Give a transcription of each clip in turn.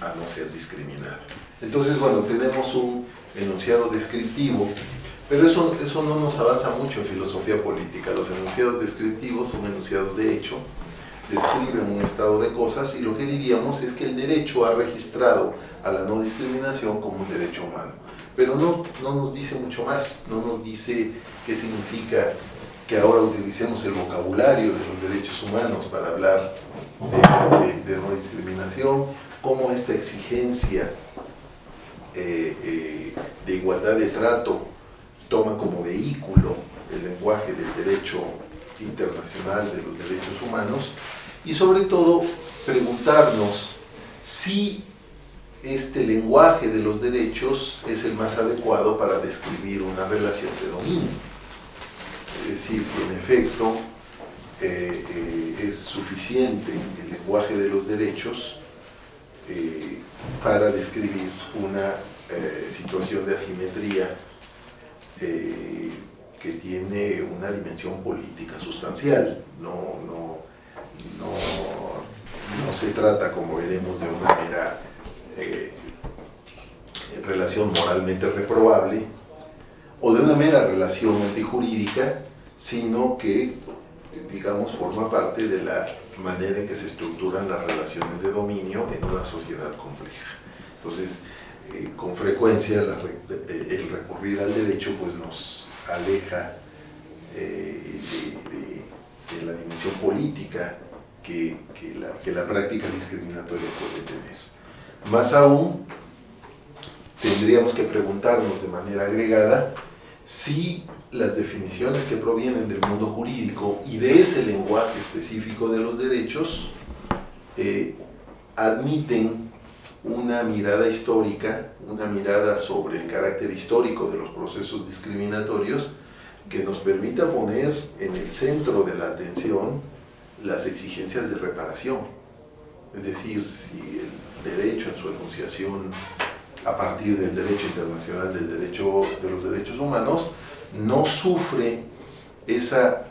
a no ser discriminada. Entonces, bueno, tenemos un enunciado descriptivo, pero eso no nos avanza mucho en filosofía política. Los enunciados descriptivos son enunciados de hecho, describen un estado de cosas, y lo que diríamos es que el derecho ha registrado a la no discriminación como un derecho humano. Pero no nos dice mucho más, no nos dice qué significa que ahora utilicemos el vocabulario de los derechos humanos para hablar de no discriminación, cómo esta exigencia de igualdad de trato toma como vehículo el lenguaje del derecho internacional de los derechos humanos, y sobre todo preguntarnos si este lenguaje de los derechos es el más adecuado para describir una relación de dominio. Es decir, si en efecto es suficiente el lenguaje de los derechos para describir una situación de asimetría que tiene una dimensión política sustancial. No se trata, como veremos, de una mera relación moralmente reprobable o de una mera relación antijurídica, sino que, digamos, forma parte de la manera en que se estructuran las relaciones de dominio en una sociedad compleja. Entonces, con frecuencia el recurrir al derecho pues nos aleja de la dimensión política que la práctica discriminatoria puede tener. Más aún, tendríamos que preguntarnos de manera agregada si las definiciones que provienen del mundo jurídico y de ese lenguaje específico de los derechos admiten una mirada histórica, una mirada sobre el carácter histórico de los procesos discriminatorios que nos permita poner en el centro de la atención las exigencias de reparación. Es decir, si el derecho en su enunciación a partir del derecho internacional de los derechos humanos no sufre esa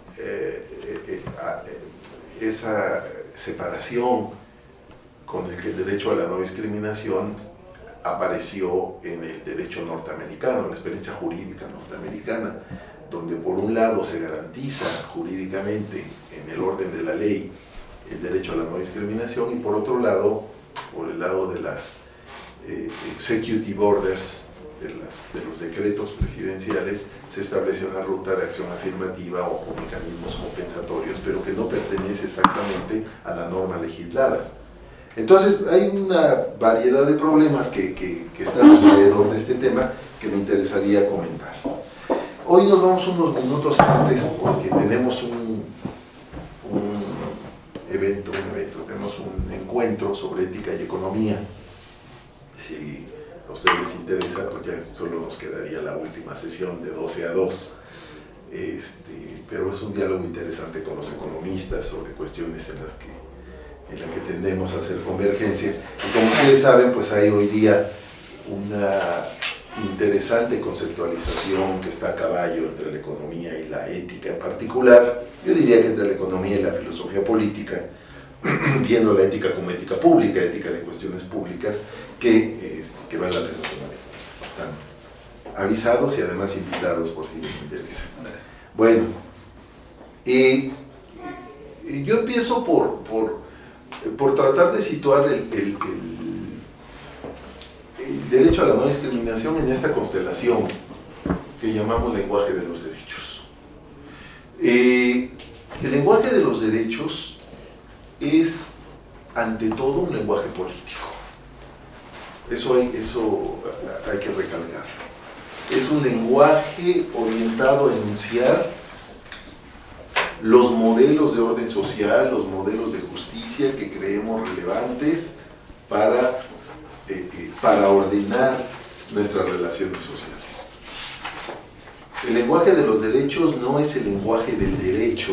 separación con el que el derecho a la no discriminación apareció en el derecho norteamericano, la experiencia jurídica norteamericana, donde por un lado se garantiza jurídicamente en el orden de la ley el derecho a la no discriminación, y por otro lado, por el lado de las executive orders, de los decretos presidenciales, se establece una ruta de acción afirmativa o mecanismos compensatorios, pero que no pertenece exactamente a la norma legislada. Entonces hay una variedad de problemas que están alrededor de este tema que me interesaría comentar. Hoy nos vamos unos minutos antes porque tenemos un tenemos un encuentro sobre ética y economía. Si a ustedes les interesa, pues ya solo nos quedaría la última sesión de 12 a 2. Pero es un diálogo interesante con los economistas sobre cuestiones en las que tendemos a hacer convergencia. Y como ustedes saben, pues hay hoy día una interesante conceptualización que está a caballo entre la economía y la ética en particular. Yo diría que entre la economía y la filosofía política, viendo la ética como ética pública, ética de cuestiones públicas, que vale la pena tomar. Están avisados y además invitados por si les interesa. Bueno, yo empiezo por tratar de situar el derecho a la no discriminación en esta constelación que llamamos lenguaje de los derechos. El lenguaje de los derechos es, ante todo, un lenguaje político. Eso hay que recalcar. Es un lenguaje orientado a enunciar los modelos de orden social, los modelos de justicia que creemos relevantes para ordenar nuestras relaciones sociales. El lenguaje de los derechos no es el lenguaje del derecho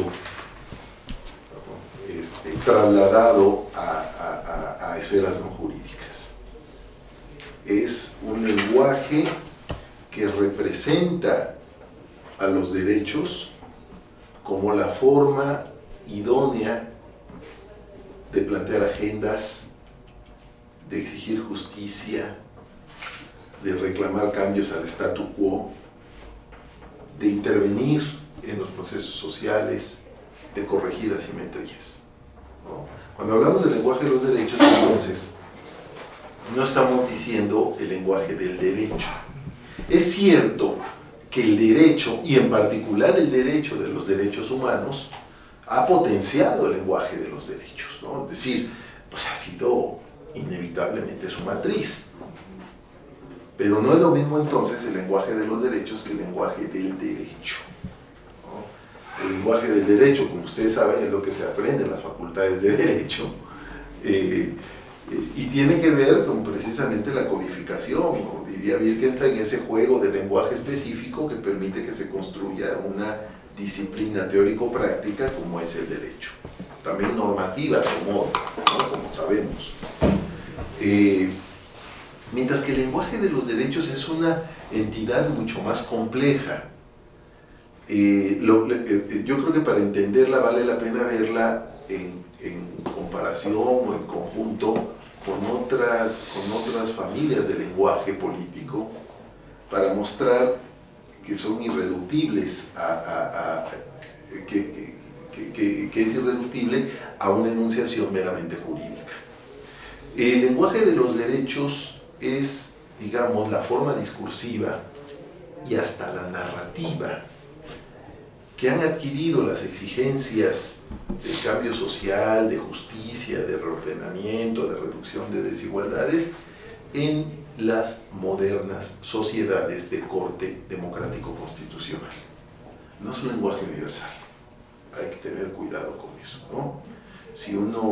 trasladado a esferas no jurídicas. Es un lenguaje que representa a los derechos como la forma idónea de plantear agendas de exigir justicia, de reclamar cambios al statu quo, de intervenir en los procesos sociales, de corregir asimetrías, ¿no? Cuando hablamos del lenguaje de los derechos, entonces, no estamos diciendo el lenguaje del derecho. Es cierto que el derecho, y en particular el derecho de los derechos humanos, ha potenciado el lenguaje de los derechos, ¿no? Es decir, pues ha sido inevitablemente su matriz. Pero no es lo mismo entonces el lenguaje de los derechos que el lenguaje del derecho, ¿no? El lenguaje del derecho, como ustedes saben, es lo que se aprende en las facultades de derecho, y tiene que ver con precisamente la codificación, ¿no? Diría Wittgenstein, ese juego de lenguaje específico que permite que se construya una disciplina teórico-práctica como es el derecho. También normativa a su modo, ¿no? Como sabemos. Mientras que el lenguaje de los derechos es una entidad mucho más compleja. Yo creo que para entenderla vale la pena verla en comparación o en conjunto con otras familias de lenguaje político, para mostrar que son irreductibles, que es irreductible a una enunciación meramente jurídica. El lenguaje de los derechos es, digamos, la forma discursiva y hasta la narrativa que han adquirido las exigencias de cambio social, de justicia, de reordenamiento, de reducción de desigualdades en las modernas sociedades de corte democrático constitucional. No es un lenguaje universal, hay que tener cuidado con eso, ¿no? Si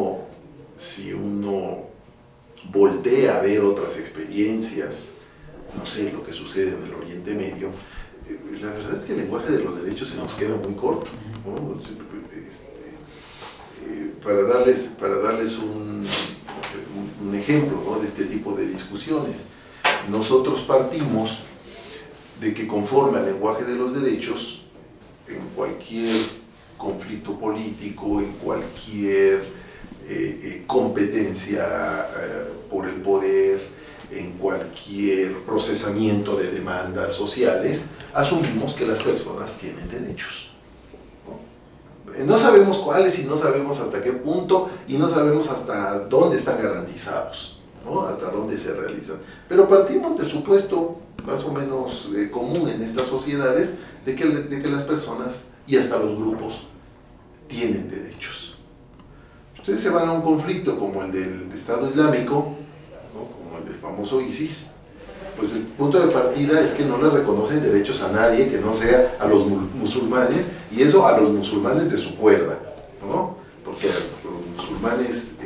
uno voltea a ver otras experiencias, no sé, lo que sucede en el Oriente Medio, la verdad es que el lenguaje de los derechos se nos queda muy corto, ¿no? Para darles un ejemplo, ¿no?, de este tipo de discusiones, nosotros partimos de que conforme al lenguaje de los derechos, en cualquier conflicto político, en cualquier competencia por el poder, en cualquier procesamiento de demandas sociales, asumimos que las personas tienen derechos, ¿no? No sabemos cuáles y no sabemos hasta qué punto y no sabemos hasta dónde están garantizados, ¿no?, hasta dónde se realizan. Pero partimos del supuesto más o menos común en estas sociedades de que las personas y hasta los grupos tienen derechos. Ustedes se van a un conflicto como el del Estado Islámico, ¿no?, como el del famoso ISIS, pues el punto de partida es que no le reconocen derechos a nadie que no sea a los musulmanes, y eso a los musulmanes de su cuerda, ¿no? Porque los musulmanes,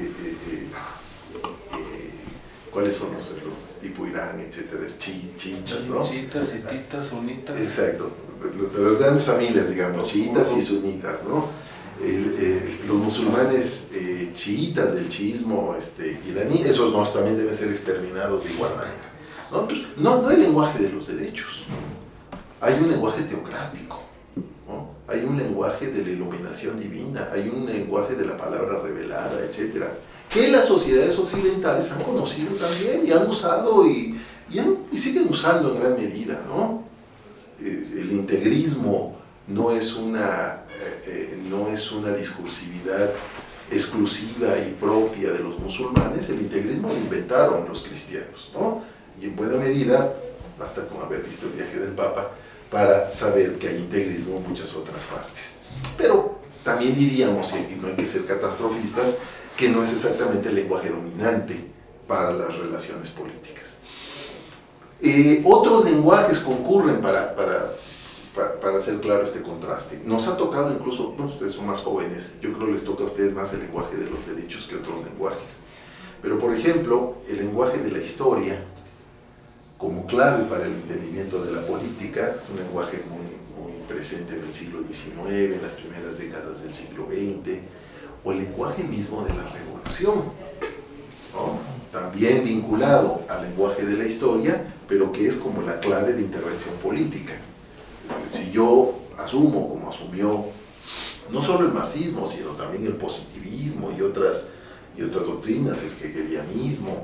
¿cuáles son los tipo Irán, etcétera? Chiitas, ¿no? Chiitas, hititas, sunitas. Exacto, las grandes familias, digamos, chiitas y sunitas, ¿no? Los musulmanes chiitas del chiismo iraní, esos no, también deben ser exterminados de igual manera, ¿no? Pues no hay lenguaje de los derechos, hay un lenguaje teocrático, ¿no? Hay un lenguaje de la iluminación divina, hay un lenguaje de la palabra revelada, etcétera, que las sociedades occidentales han conocido también y han usado y siguen usando en gran medida, ¿no? El integrismo no es una discursividad exclusiva y propia de los musulmanes. El integrismo lo inventaron los cristianos, ¿no? Y en buena medida, basta con haber visto el viaje del Papa para saber que hay integrismo en muchas otras partes. Pero también diríamos, y no hay que ser catastrofistas, que no es exactamente el lenguaje dominante para las relaciones políticas. Otros lenguajes concurren para hacer claro este contraste. Nos ha tocado incluso, bueno, ustedes son más jóvenes, yo creo que les toca a ustedes más el lenguaje de los derechos que otros lenguajes. Pero, por ejemplo, el lenguaje de la historia, como clave para el entendimiento de la política, es un lenguaje muy presente en el siglo XIX, en las primeras décadas del siglo XX, o el lenguaje mismo de la revolución, ¿no?, también vinculado al lenguaje de la historia, pero que es como la clave de intervención política. Si yo asumo, como asumió no solo el marxismo, sino también el positivismo y otras doctrinas, el hegelianismo,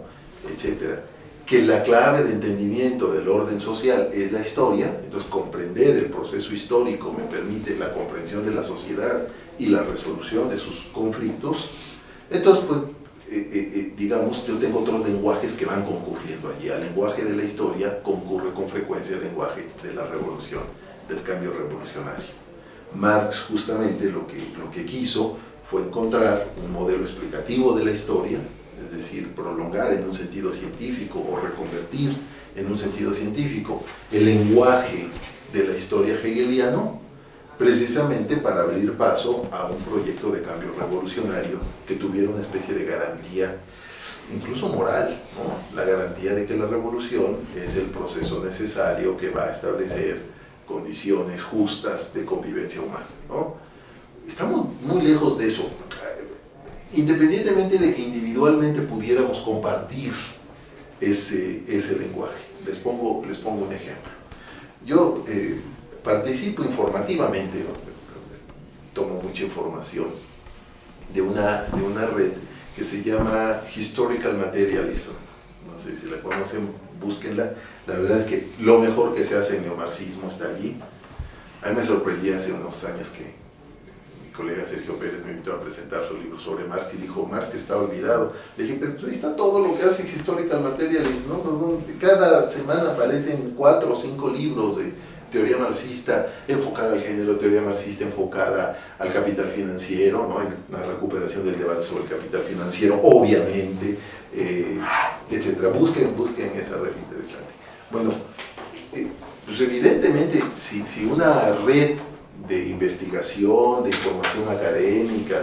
etcétera, que la clave de entendimiento del orden social es la historia. Entonces comprender el proceso histórico me permite la comprensión de la sociedad y la resolución de sus conflictos. Entonces, pues, digamos, yo tengo otros lenguajes que van concurriendo allí. Al lenguaje de la historia concurre con frecuencia el lenguaje de la revolución, del cambio revolucionario. Marx justamente lo que quiso fue encontrar un modelo explicativo de la historia, es decir, prolongar en un sentido científico o reconvertir en un sentido científico el lenguaje de la historia hegeliano, precisamente para abrir paso a un proyecto de cambio revolucionario que tuviera una especie de garantía, incluso moral, ¿no? La garantía de que la revolución es el proceso necesario que va a establecer condiciones justas de convivencia humana, ¿no? Estamos muy lejos de eso. Independientemente de que individualmente pudiéramos compartir ese lenguaje. Les pongo un ejemplo. Yo participo informativamente, ¿no? Tomo mucha información de una red que se llama Historical Materialism. No sé si la conocen, búsquenla. La verdad es que lo mejor que se hace en neomarxismo está allí. A mí me sorprendía hace unos años que mi colega Sergio Pérez me invitó a presentar su libro sobre Marx y dijo, Marx que está olvidado. Le dije, pero pues ahí está todo lo que hace Historical Materialism, ¿no? Cada semana aparecen 4 o 5 libros de teoría marxista enfocada al género, teoría marxista enfocada al capital financiero, ¿no? La recuperación del debate sobre el capital financiero, obviamente, etcétera. Busquen esa red interesante. Bueno, pues evidentemente, si una red de investigación, de información académica,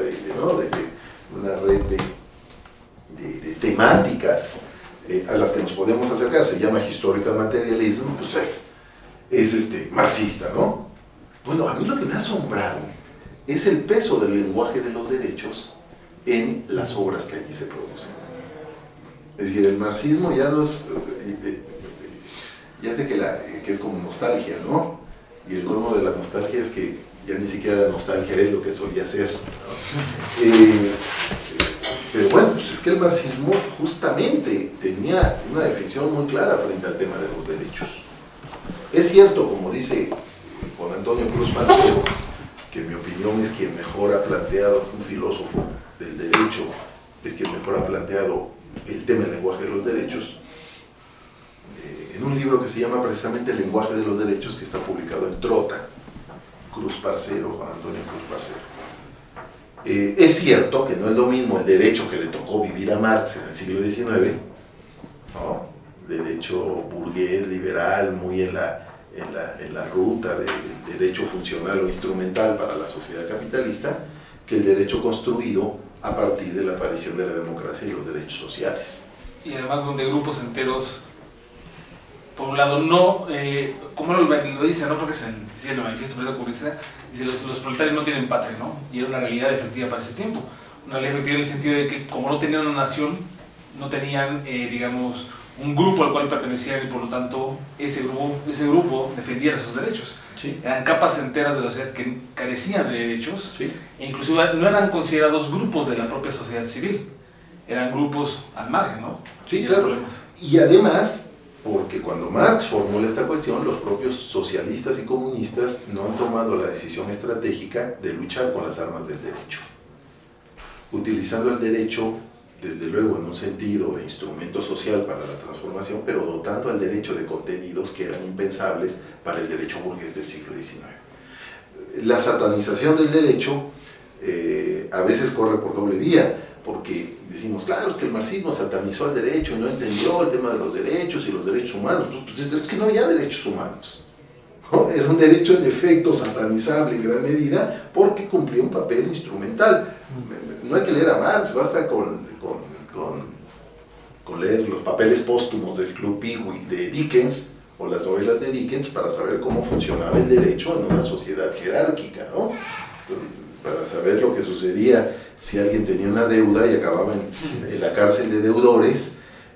una red de temáticas a las que nos podemos acercar, se llama Historical Materialism, pues es marxista, ¿no? Bueno, a mí lo que me ha asombrado es el peso del lenguaje de los derechos en las obras que allí se producen. Es decir, el marxismo ya no es, ya sé que es como nostalgia, ¿no? Y el colmo de la nostalgia es que ya ni siquiera la nostalgia es lo que solía ser, ¿no? Pero bueno, pues es que el marxismo justamente tenía una definición muy clara frente al tema de los derechos. Es cierto, como dice Juan Antonio Cruz Marcelo, que en mi opinión es quien mejor ha planteado, es un filósofo del derecho, es quien mejor ha planteado el tema del lenguaje de los derechos, en un libro que se llama precisamente El lenguaje de los derechos, que está publicado en Trota, Cruz Parcero, Juan Antonio Cruz Parcero. Es cierto que no es lo mismo el derecho que le tocó vivir a Marx en el siglo XIX, ¿no? Derecho burgués, liberal, muy en la ruta del derecho funcional o instrumental para la sociedad capitalista, que el derecho construido a partir de la aparición de la democracia y los derechos sociales. Y además donde grupos enteros, por un lado, no, como lo dice, ¿no? Creo que es el manifiesto comunista, dice los proletarios no tienen patria, ¿no? Y era una realidad efectiva para ese tiempo. Una realidad efectiva en el sentido de que como no tenían una nación, no tenían, digamos, un grupo al cual pertenecían y por lo tanto ese grupo defendiera sus derechos. Sí. Eran capas enteras de la sociedad que carecían de derechos, Sí. e incluso no eran considerados grupos de la propia sociedad civil, eran grupos al margen, ¿no? Sí, claro. Y además, porque cuando Marx formula esta cuestión, los propios socialistas y comunistas no han tomado la decisión estratégica de luchar con las armas del derecho, utilizando el derecho desde luego en un sentido de instrumento social para la transformación, pero dotando al derecho de contenidos que eran impensables para el derecho burgués del siglo XIX. La satanización del derecho a veces corre por doble vía, porque decimos, claro, es que el marxismo satanizó al derecho y no entendió el tema de los derechos y los derechos humanos. Pues es que no había derechos humanos, ¿no? Era un derecho en efecto satanizable en gran medida porque cumplía un papel instrumental. No hay que leer a Marx, basta con leer los papeles póstumos del Club Pickwick de Dickens o las novelas de Dickens para saber cómo funcionaba el derecho en una sociedad jerárquica, ¿no? Para saber lo que sucedía si alguien tenía una deuda y acababa en la cárcel de deudores,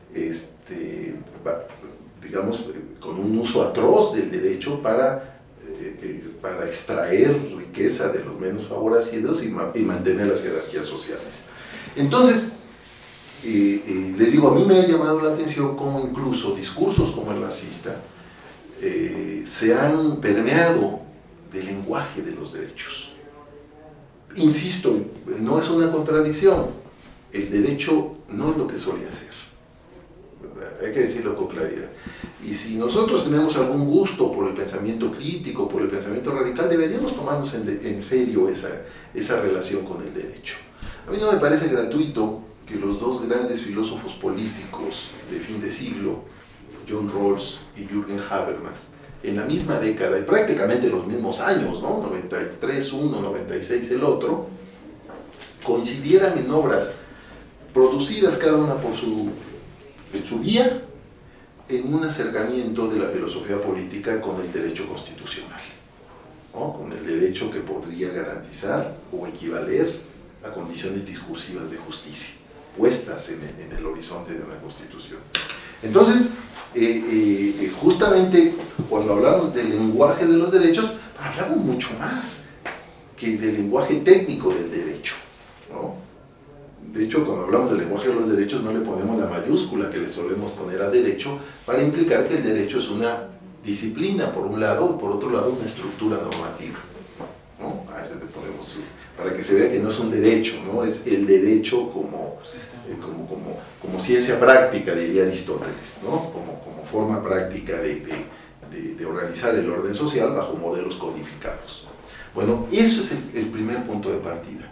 digamos, con un uso atroz del derecho para extraer riqueza de los menos favorecidos y mantener las jerarquías sociales. Entonces, Les digo, a mí me ha llamado la atención cómo incluso discursos como el marxista se han permeado del lenguaje de los derechos. Insisto, no es una contradicción, el derecho no es lo que solía ser, hay que decirlo con claridad. Y si nosotros tenemos algún gusto por el pensamiento crítico, por el pensamiento radical, deberíamos tomarnos en serio esa relación con el derecho. A mí no me parece gratuito que los dos grandes filósofos políticos de fin de siglo, John Rawls y Jürgen Habermas, en la misma década y prácticamente los mismos años, ¿no? 93 uno, 96 el otro, coincidieran en obras producidas cada una en su vía, en un acercamiento de la filosofía política con el derecho constitucional, ¿no? Con el derecho que podría garantizar o equivaler a condiciones discursivas de justicia, puestas en el horizonte de una constitución. Entonces, justamente cuando hablamos del lenguaje de los derechos, hablamos mucho más que del lenguaje técnico del derecho, ¿no? De hecho, cuando hablamos del lenguaje de los derechos no le ponemos la mayúscula que le solemos poner a derecho para implicar que el derecho es una disciplina por un lado y por otro lado una estructura normativa, ¿no? A eso le ponemos, para que se vea que no es un derecho, ¿no? Es el derecho como ciencia práctica, diría Aristóteles, ¿no? Como forma práctica de organizar el orden social bajo modelos codificados. Bueno, eso es el primer punto de partida.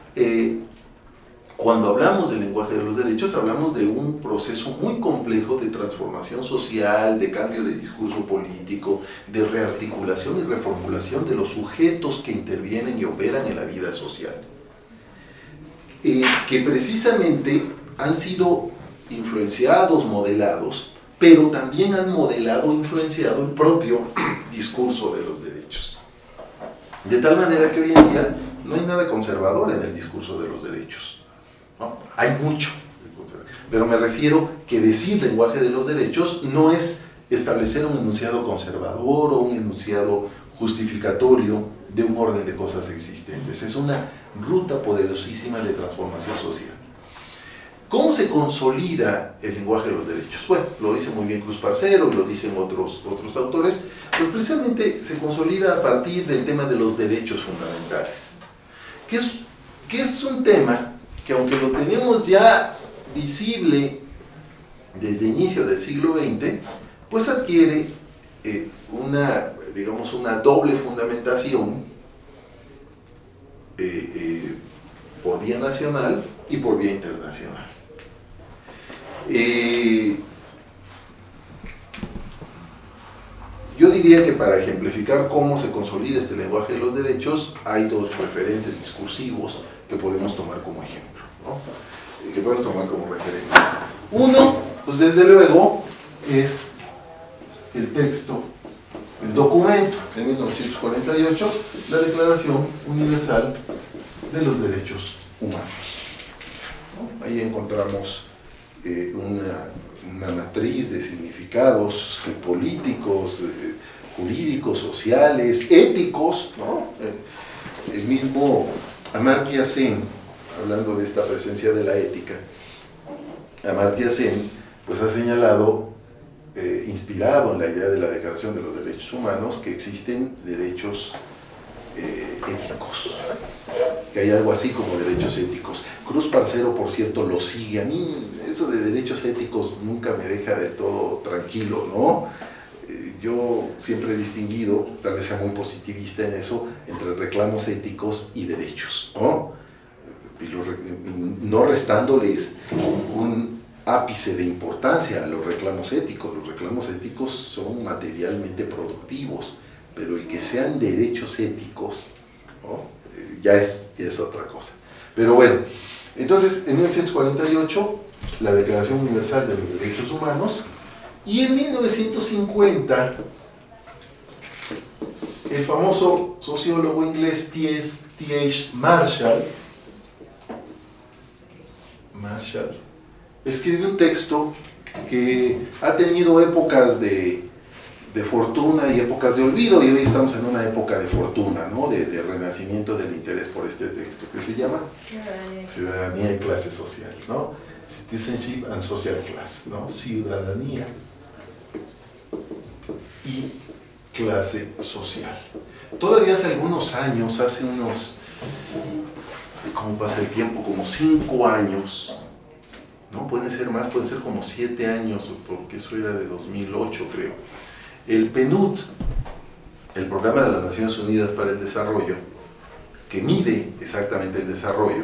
Cuando hablamos del lenguaje de los derechos, hablamos de un proceso muy complejo de transformación social, de cambio de discurso político, de rearticulación y reformulación de los sujetos que intervienen y operan en la vida social, que precisamente han sido influenciados, modelados, pero también han modelado e influenciado el propio discurso de los derechos. De tal manera que hoy en día no hay nada conservador en el discurso de los derechos. ¿No? Hay mucho, pero me refiero que decir lenguaje de los derechos no es establecer un enunciado conservador o un enunciado justificatorio de un orden de cosas existentes. Es una ruta poderosísima de transformación social. ¿Cómo se consolida el lenguaje de los derechos? Bueno, lo dice muy bien Cruz Parcero y lo dicen otros autores, pues precisamente se consolida a partir del tema de los derechos fundamentales, que es un tema que aunque lo tenemos ya visible desde inicio del siglo XX, pues adquiere una doble fundamentación por vía nacional y por vía internacional. Yo diría que para ejemplificar cómo se consolida este lenguaje de los derechos, hay dos referentes discursivos que podemos tomar como ejemplo, ¿no? Que podemos tomar como referencia. Uno, pues desde luego, es el texto, el documento de 1948, la Declaración Universal de los Derechos Humanos, ¿no? Ahí encontramos una matriz de significados políticos, jurídicos, sociales, éticos, ¿no? El mismo Amartya Sen, hablando de esta presencia de la ética, Amartya Sen pues ha señalado, inspirado en la idea de la Declaración de los Derechos Humanos, que existen derechos éticos, que hay algo así como derechos éticos. Cruz Parcero, por cierto, lo sigue. A mí eso de derechos éticos nunca me deja de todo tranquilo, ¿no? Yo siempre he distinguido, tal vez sea muy positivista en eso, entre reclamos éticos y derechos, ¿no? No restándoles un ápice de importancia a los reclamos éticos. Los reclamos éticos son materialmente productivos, pero el que sean derechos éticos, ¿no? ya es otra cosa. Pero bueno, entonces en 1948 la Declaración Universal de los Derechos Humanos, y en 1950 el famoso sociólogo inglés T.H. Marshall escribió un texto que ha tenido épocas de fortuna y épocas de olvido, y hoy estamos en una época de fortuna, ¿no? de renacimiento del interés por este texto, que se llama Ciudadanía y Clase Social, ¿no? Citizenship and Social Class, ¿no? Ciudadanía y clase social. Todavía hace algunos años, ¿cómo pasa el tiempo? Como 5 años, ¿no? Pueden ser más, pueden ser como 7 años, porque eso era de 2008, creo. El PNUD, el Programa de las Naciones Unidas para el Desarrollo, que mide exactamente el desarrollo,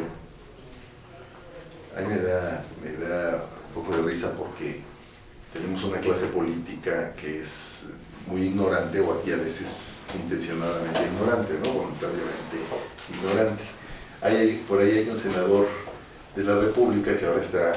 a mí me da un poco de risa porque tenemos una clase política que es muy ignorante, o aquí a veces intencionadamente ignorante, ¿no? Voluntariamente ignorante. Por ahí hay un senador de la República que ahora está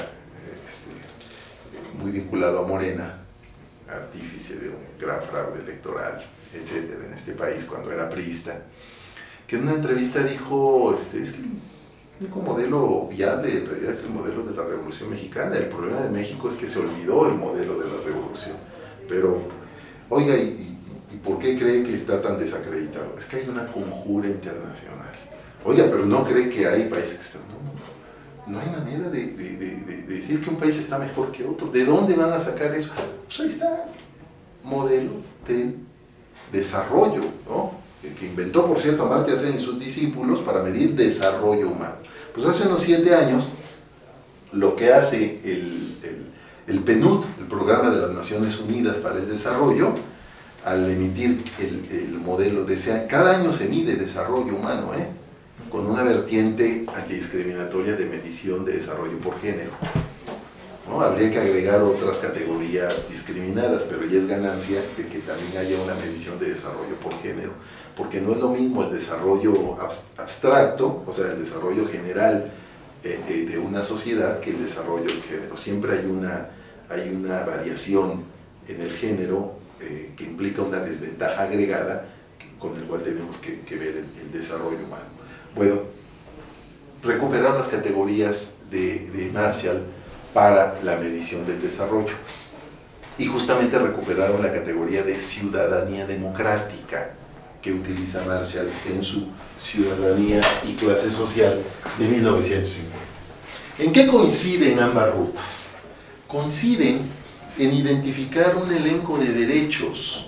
muy vinculado a Morena, artífice de un gran fraude electoral, etcétera, en este país cuando era priista, que en una entrevista dijo, es que el único modelo viable en realidad es el modelo de la Revolución Mexicana. El problema de México es que se olvidó el modelo de la Revolución. Pero, oiga, ¿y por qué cree que está tan desacreditado? Es que hay una conjura internacional. Oiga, pero ¿no cree que hay países que están...? No hay manera de decir que un país está mejor que otro. ¿De dónde van a sacar eso? Pues ahí está, modelo del desarrollo, ¿no? Que inventó, por cierto, Amartya Sen y sus discípulos para medir desarrollo humano. Pues hace unos 7 años, lo que hace el PNUD, el Programa de las Naciones Unidas para el Desarrollo, al emitir el modelo cada año se mide desarrollo humano, con una vertiente antidiscriminatoria de medición de desarrollo por género, ¿no? Habría que agregar otras categorías discriminadas, pero ya es ganancia de que también haya una medición de desarrollo por género, porque no es lo mismo el desarrollo abstracto, o sea, el desarrollo general de una sociedad, que el desarrollo del género. Siempre hay una variación en el género que implica una desventaja agregada con el cual tenemos que ver el desarrollo humano. Bueno, recuperar las categorías de Marshall para la medición del desarrollo, y justamente recuperaron la categoría de ciudadanía democrática que utiliza Marshall en su Ciudadanía y Clase Social de 1950. ¿En qué coinciden ambas rutas? Coinciden en identificar un elenco de derechos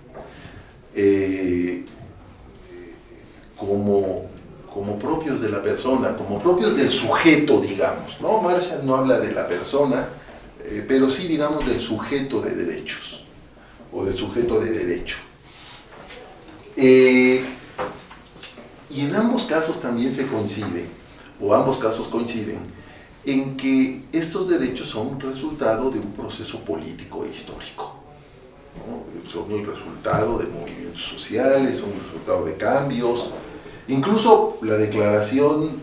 como propios de la persona, como propios del sujeto, digamos, ¿no? Marshall no habla de la persona, pero sí, digamos, del sujeto de derechos, o del sujeto de derecho. Y en ambos casos también se coincide, o ambos casos coinciden, en que estos derechos son resultado de un proceso político e histórico, ¿no? Son el resultado de movimientos sociales, son el resultado de cambios. Incluso la declaración,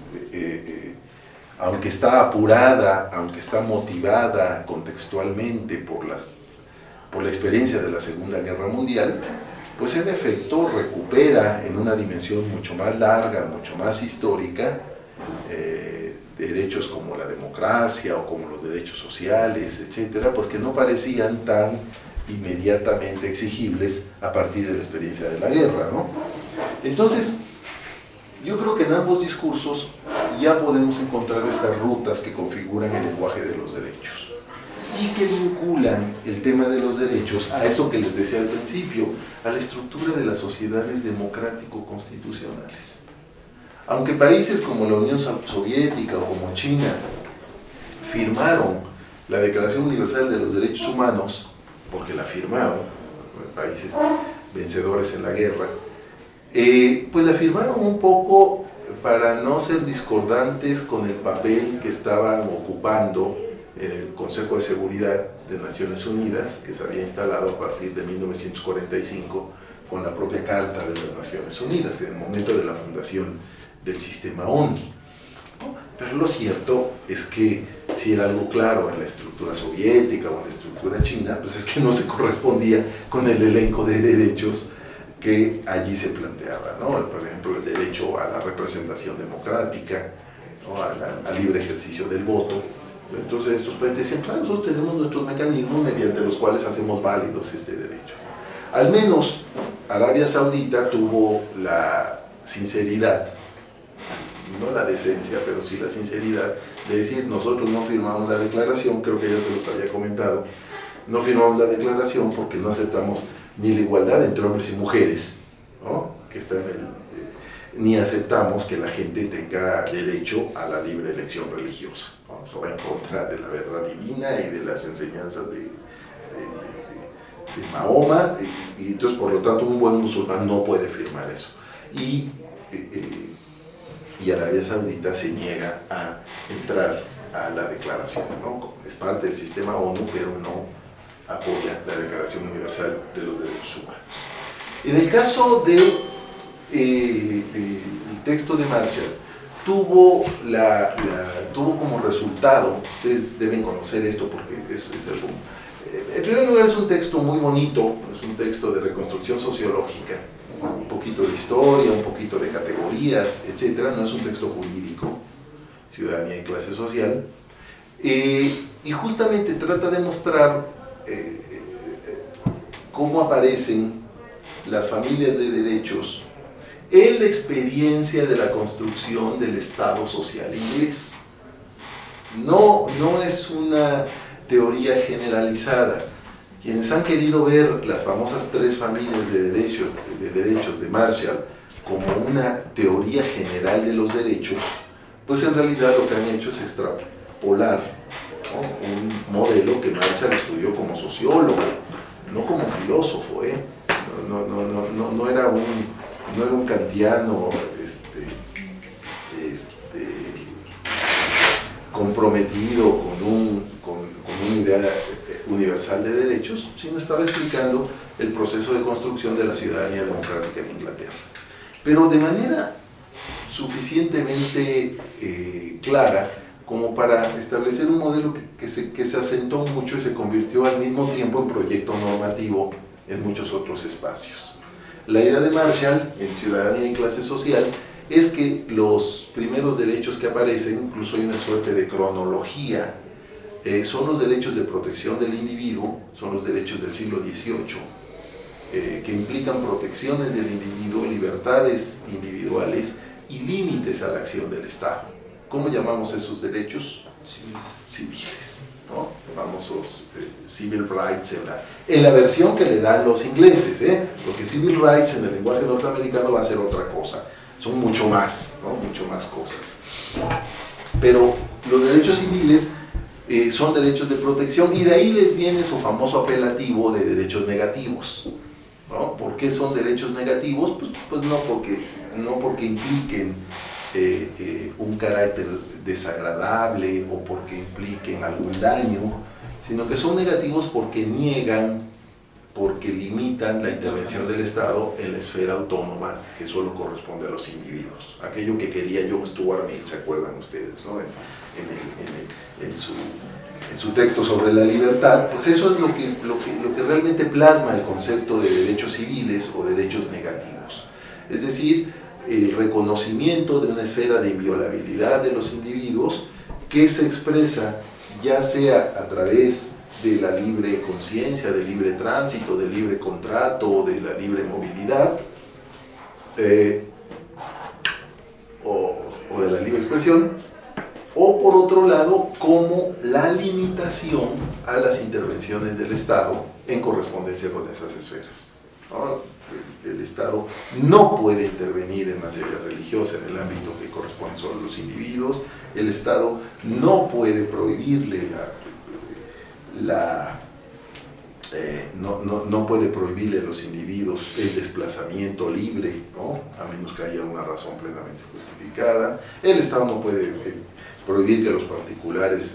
aunque está apurada, aunque está motivada contextualmente por la experiencia de la Segunda Guerra Mundial, pues en efecto recupera en una dimensión mucho más larga, mucho más histórica, derechos como la democracia o como los derechos sociales, etcétera, pues que no parecían tan inmediatamente exigibles a partir de la experiencia de la guerra, ¿no? Entonces, yo creo que en ambos discursos ya podemos encontrar estas rutas que configuran el lenguaje de los derechos y que vinculan el tema de los derechos a eso que les decía al principio, a la estructura de las sociedades democrático-constitucionales. Aunque países como la Unión Soviética o como China firmaron la Declaración Universal de los Derechos Humanos, porque la firmaron, países vencedores en la guerra, pues la firmaron un poco para no ser discordantes con el papel que estaban ocupando en el Consejo de Seguridad de Naciones Unidas, que se había instalado a partir de 1945 con la propia Carta de las Naciones Unidas, en el momento de la fundación del sistema ONU, ¿no? Pero lo cierto es que si era algo claro en la estructura soviética o en la estructura china, pues es que no se correspondía con el elenco de derechos que allí se planteaba, ¿no? Por ejemplo, el derecho a la representación democrática, ¿no? al libre ejercicio del voto. Entonces estos países decían, claro, nosotros tenemos nuestros mecanismos mediante los cuales hacemos válidos este derecho. Al menos Arabia Saudita tuvo la sinceridad, no la decencia, pero sí la sinceridad, de decir, nosotros no firmamos la declaración, creo que ya se los había comentado, no firmamos la declaración porque no aceptamos ni la igualdad entre hombres y mujeres, ¿no? Que está en ni aceptamos que la gente tenga derecho a la libre elección religiosa, ¿no? Eso va en contra de la verdad divina y de las enseñanzas de Mahoma, y entonces por lo tanto un buen musulmán no puede firmar eso. Y Arabia Saudita se niega a entrar a la declaración, ¿no? Es parte del sistema ONU, pero no apoya la Declaración Universal de los Derechos Humanos. En el caso el texto de Marshall, tuvo como resultado, ustedes deben conocer esto porque es algo. En primer lugar, es un texto muy bonito, es un texto de reconstrucción sociológica, un poquito de historia, un poquito de categorías, etc. No es un texto jurídico, ciudadanía y clase social, y justamente trata de mostrar cómo aparecen las familias de derechos en la experiencia de la construcción del Estado social inglés. No es una teoría generalizada. Quienes han querido ver las famosas 3 familias de derechos de Marshall como una teoría general de los derechos, pues en realidad lo que han hecho es extrapolar, ¿no? Un modelo que Marshall estudió como sociólogo, no como filósofo, no era un kantiano comprometido con una idea universal de derechos, sino estaba explicando el proceso de construcción de la ciudadanía democrática en Inglaterra. Pero de manera suficientemente clara como para establecer un modelo que se asentó mucho y se convirtió al mismo tiempo en proyecto normativo en muchos otros espacios. La idea de Marshall en Ciudadanía y Clase Social es que los primeros derechos que aparecen, incluso hay una suerte de cronología, son los derechos de protección del individuo, son los derechos del siglo XVIII, que implican protecciones del individuo, libertades individuales y límites a la acción del Estado. ¿Cómo llamamos esos derechos? Civiles, ¿no? Famosos civil rights en la versión que le dan los ingleses, porque civil rights en el lenguaje norteamericano va a ser otra cosa, son mucho más, ¿no? Mucho más cosas. Pero los derechos civiles son derechos de protección, y de ahí les viene su famoso apelativo de derechos negativos, ¿no? ¿Por qué son derechos negativos? Pues no porque impliquen un carácter desagradable o porque impliquen algún daño, sino que son negativos porque niegan, porque limitan la intervención del Estado en la esfera autónoma que solo corresponde a los individuos. Aquello que quería John Stuart Mill, ¿se acuerdan ustedes, no? En su texto sobre la libertad, pues eso es lo que realmente plasma el concepto de derechos civiles o derechos negativos. Es decir, el reconocimiento de una esfera de inviolabilidad de los individuos que se expresa ya sea a través de la libre conciencia, del libre tránsito, del libre contrato o de la libre movilidad, o de la libre expresión, o por otro lado como la limitación a las intervenciones del Estado en correspondencia con esas esferas, ¿no? El Estado no puede intervenir en materia religiosa en el ámbito que corresponde solo a los individuos. El Estado no puede prohibirle no puede prohibirle a los individuos el desplazamiento libre, ¿no? A menos que haya una razón plenamente justificada. El Estado no puede prohibir que los particulares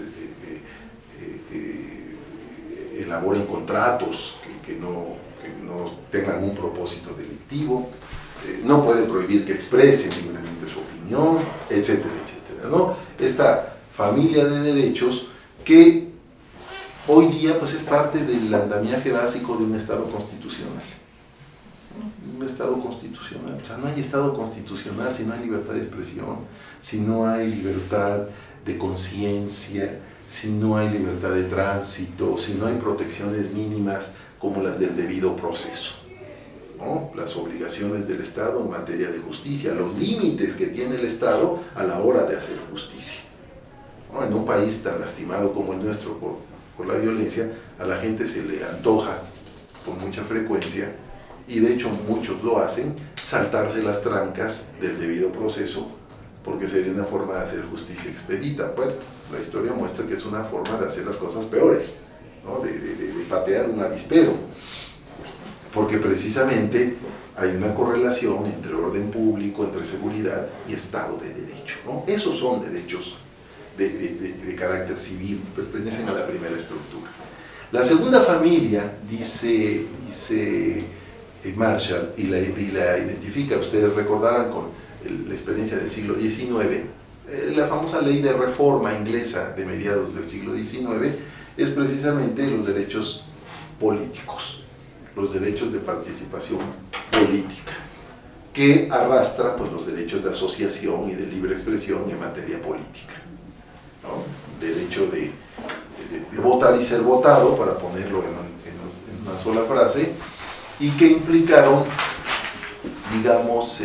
elaboren contratos que no tengan un propósito delictivo, no puede prohibir que expresen libremente su opinión, etcétera, etcétera, ¿no? Esta familia de derechos que hoy día pues es parte del andamiaje básico de un Estado constitucional, ¿no? Un Estado constitucional, o sea, no hay Estado constitucional si no hay libertad de expresión, si no hay libertad de conciencia, si no hay libertad de tránsito, si no hay protecciones mínimas como las del debido proceso, ¿no? Las obligaciones del Estado en materia de justicia, los límites que tiene el Estado a la hora de hacer justicia. ¿no? En un país tan lastimado como el nuestro por la violencia, a la gente se le antoja con mucha frecuencia, y de hecho muchos lo hacen, saltarse las trancas del debido proceso, porque sería una forma de hacer justicia expedita. Bueno, la historia muestra que es una forma de hacer las cosas peores, ¿no? de patear un avispero, porque precisamente hay una correlación entre orden público, entre seguridad y Estado de Derecho, ¿no? Esos son derechos de carácter civil, pertenecen a la primera estructura. La segunda familia, dice Marshall, y la identifica, ustedes recordarán con la experiencia del siglo XIX, la famosa ley de reforma inglesa de mediados del siglo XIX, es precisamente los derechos políticos, los derechos de participación política, que arrastra pues, los derechos de asociación y de libre expresión en materia política, ¿no? Derecho de votar y ser votado, para ponerlo en una sola frase, y que implicaron, digamos,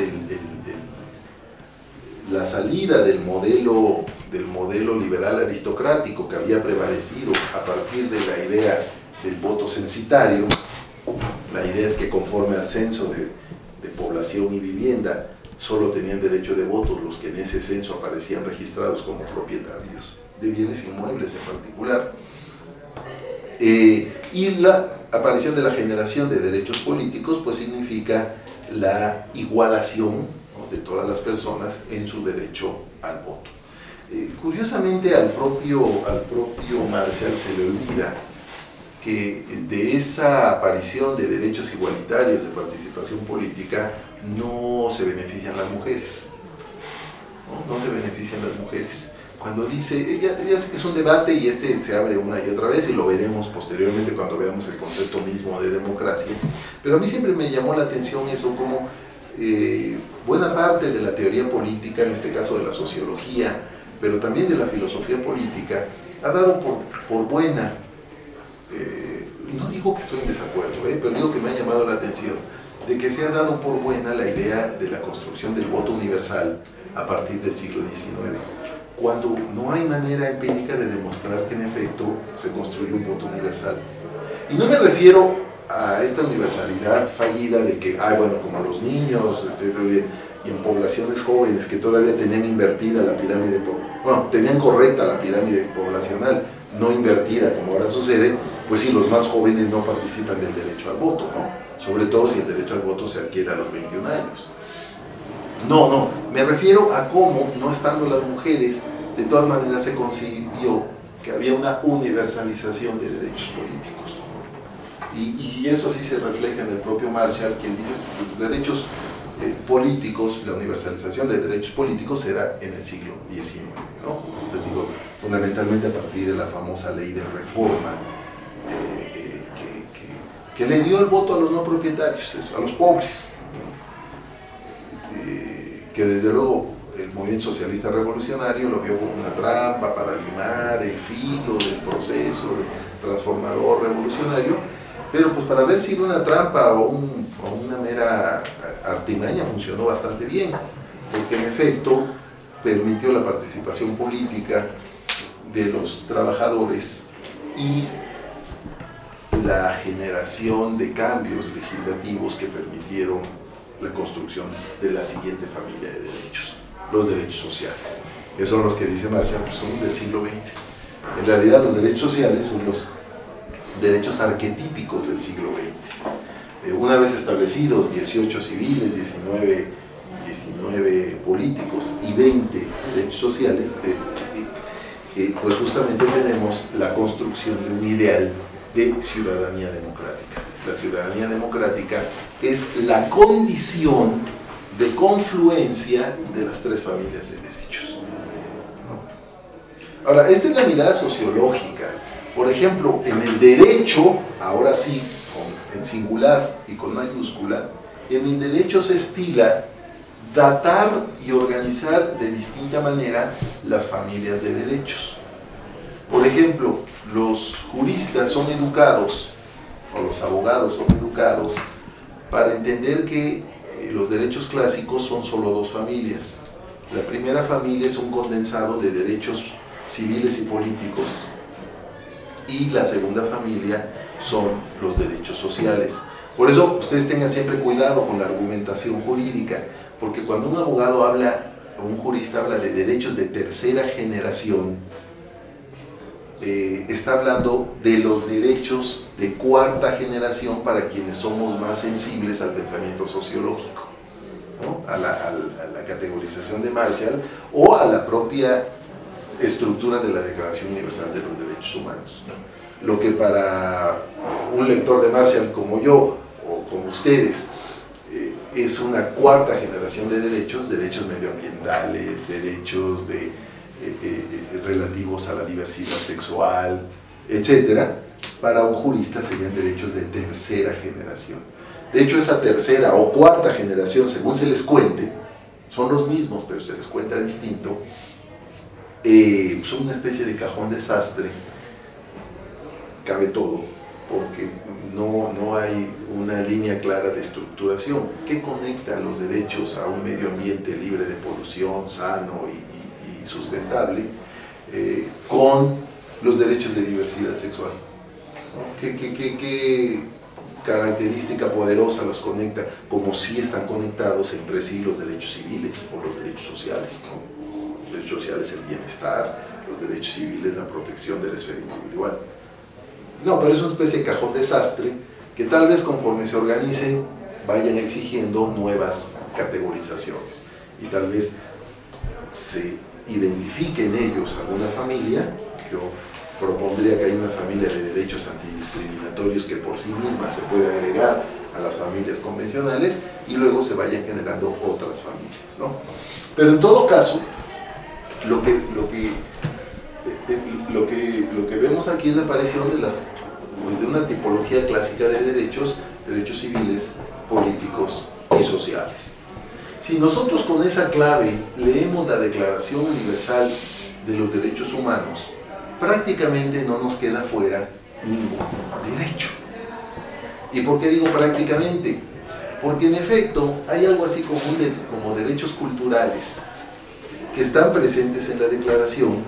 la salida del modelo liberal aristocrático que había prevalecido a partir de la idea del voto censitario. La idea es que conforme al censo de población y vivienda, solo tenían derecho de voto los que en ese censo aparecían registrados como propietarios de bienes inmuebles en particular. Y la aparición de la generación de derechos políticos pues significa la igualación, ¿no?, de todas las personas en su derecho al voto. Curiosamente al propio Marshall se le olvida que de esa aparición de derechos igualitarios de participación política no se benefician las mujeres, no se benefician las mujeres. Cuando dice, ya sé que es un debate y se abre una y otra vez, y lo veremos posteriormente cuando veamos el concepto mismo de democracia, pero a mí siempre me llamó la atención eso, como buena parte de la teoría política, en este caso de la sociología, pero también de la filosofía política, ha dado por buena, no digo que estoy en desacuerdo, pero digo que me ha llamado la atención, de que se ha dado por buena la idea de la construcción del voto universal a partir del siglo XIX, cuando no hay manera empírica de demostrar que en efecto se construyó un voto universal. Y no me refiero a esta universalidad fallida de que, bueno, como los niños y en poblaciones jóvenes que todavía tenían invertida la pirámide, tenían correcta la pirámide poblacional, no invertida como ahora sucede, pues sí, los más jóvenes no participan del derecho al voto, ¿no? Sobre todo si el derecho al voto se adquiere a los 21 años. No, me refiero a cómo, no estando las mujeres, de todas maneras se concibió que había una universalización de derechos políticos. Y eso así se refleja en el propio Marshall, quien dice que los derechos políticos, la universalización de derechos políticos se da en el siglo XIX, ¿no? Les digo, fundamentalmente a partir de la famosa ley de reforma, que le dio el voto a los no propietarios, a los pobres, que desde luego el movimiento socialista revolucionario lo vio como una trampa para limar el filo del proceso transformador revolucionario, pero pues para haber sido una trampa o una mera artimaña funcionó bastante bien, porque en efecto permitió la participación política de los trabajadores y la generación de cambios legislativos que permitieron la construcción de la siguiente familia de derechos, los derechos sociales, que son los que dice Marshall, pues son del siglo XX. En realidad los derechos sociales son los derechos arquetípicos del siglo XX. Una vez establecidos, 18 civiles, 19 políticos y 20 derechos sociales, pues justamente tenemos la construcción de un ideal de ciudadanía democrática. La ciudadanía democrática es la condición de confluencia de las tres familias de derechos, ¿no? Ahora, esta es la mirada sociológica. Por ejemplo, en el derecho, ahora sí, en singular y con mayúscula, en el derecho se estila datar y organizar de distinta manera las familias de derechos. Por ejemplo, los juristas son educados, o los abogados son educados, para entender que los derechos clásicos son solo dos familias. La primera familia es un condensado de derechos civiles y políticos, y la segunda familia son los derechos sociales. Por eso ustedes tengan siempre cuidado con la argumentación jurídica, porque cuando un abogado habla, o un jurista habla de derechos de tercera generación, está hablando de los derechos de cuarta generación para quienes somos más sensibles al pensamiento sociológico, ¿no? a la categorización de Marshall o a la propia estructura de la Declaración Universal de los Derechos Humanos. Lo que para un lector de Marshall como yo o como ustedes es una cuarta generación de derechos medioambientales, derechos relativos a la diversidad sexual, etc., para un jurista serían derechos de tercera generación. De hecho, esa tercera o cuarta generación, según se les cuente, son los mismos, pero se les cuenta distinto, son una especie de cajón desastre, cabe todo, porque no hay una línea clara de estructuración que conecta los derechos a un medio ambiente libre de polución, sano y sustentable, con los derechos de diversidad sexual, ¿no? ¿Qué característica poderosa los conecta? Como si están conectados entre sí los derechos civiles o los derechos sociales, ¿no? Los derechos sociales, el bienestar; los derechos civiles, la protección de la esfera individual. No, pero es una especie de cajón desastre que tal vez conforme se organicen vayan exigiendo nuevas categorizaciones, y tal vez se identifique en ellos alguna familia. Yo propondría que hay una familia de derechos antidiscriminatorios que por sí misma se puede agregar a las familias convencionales, y luego se vayan generando otras familias, ¿no? Pero en todo caso, lo que vemos aquí es la aparición de una tipología clásica de derechos civiles, políticos y sociales. Si nosotros con esa clave leemos la Declaración Universal de los Derechos Humanos, prácticamente no nos queda fuera ningún derecho. ¿Y por qué digo prácticamente? Porque en efecto hay algo así como derechos culturales que están presentes en la Declaración.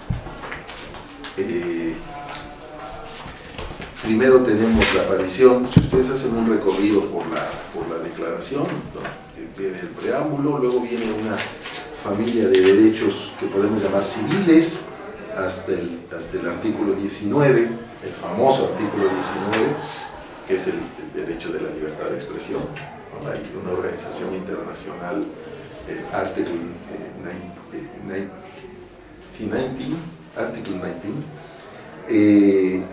Primero tenemos la aparición, si ustedes hacen un recorrido por la Declaración, ¿no? Viene el preámbulo, luego viene una familia de derechos que podemos llamar civiles, hasta el artículo 19, el famoso artículo 19, que es el derecho de la libertad de expresión, ¿no? Hay una organización internacional, Article 19,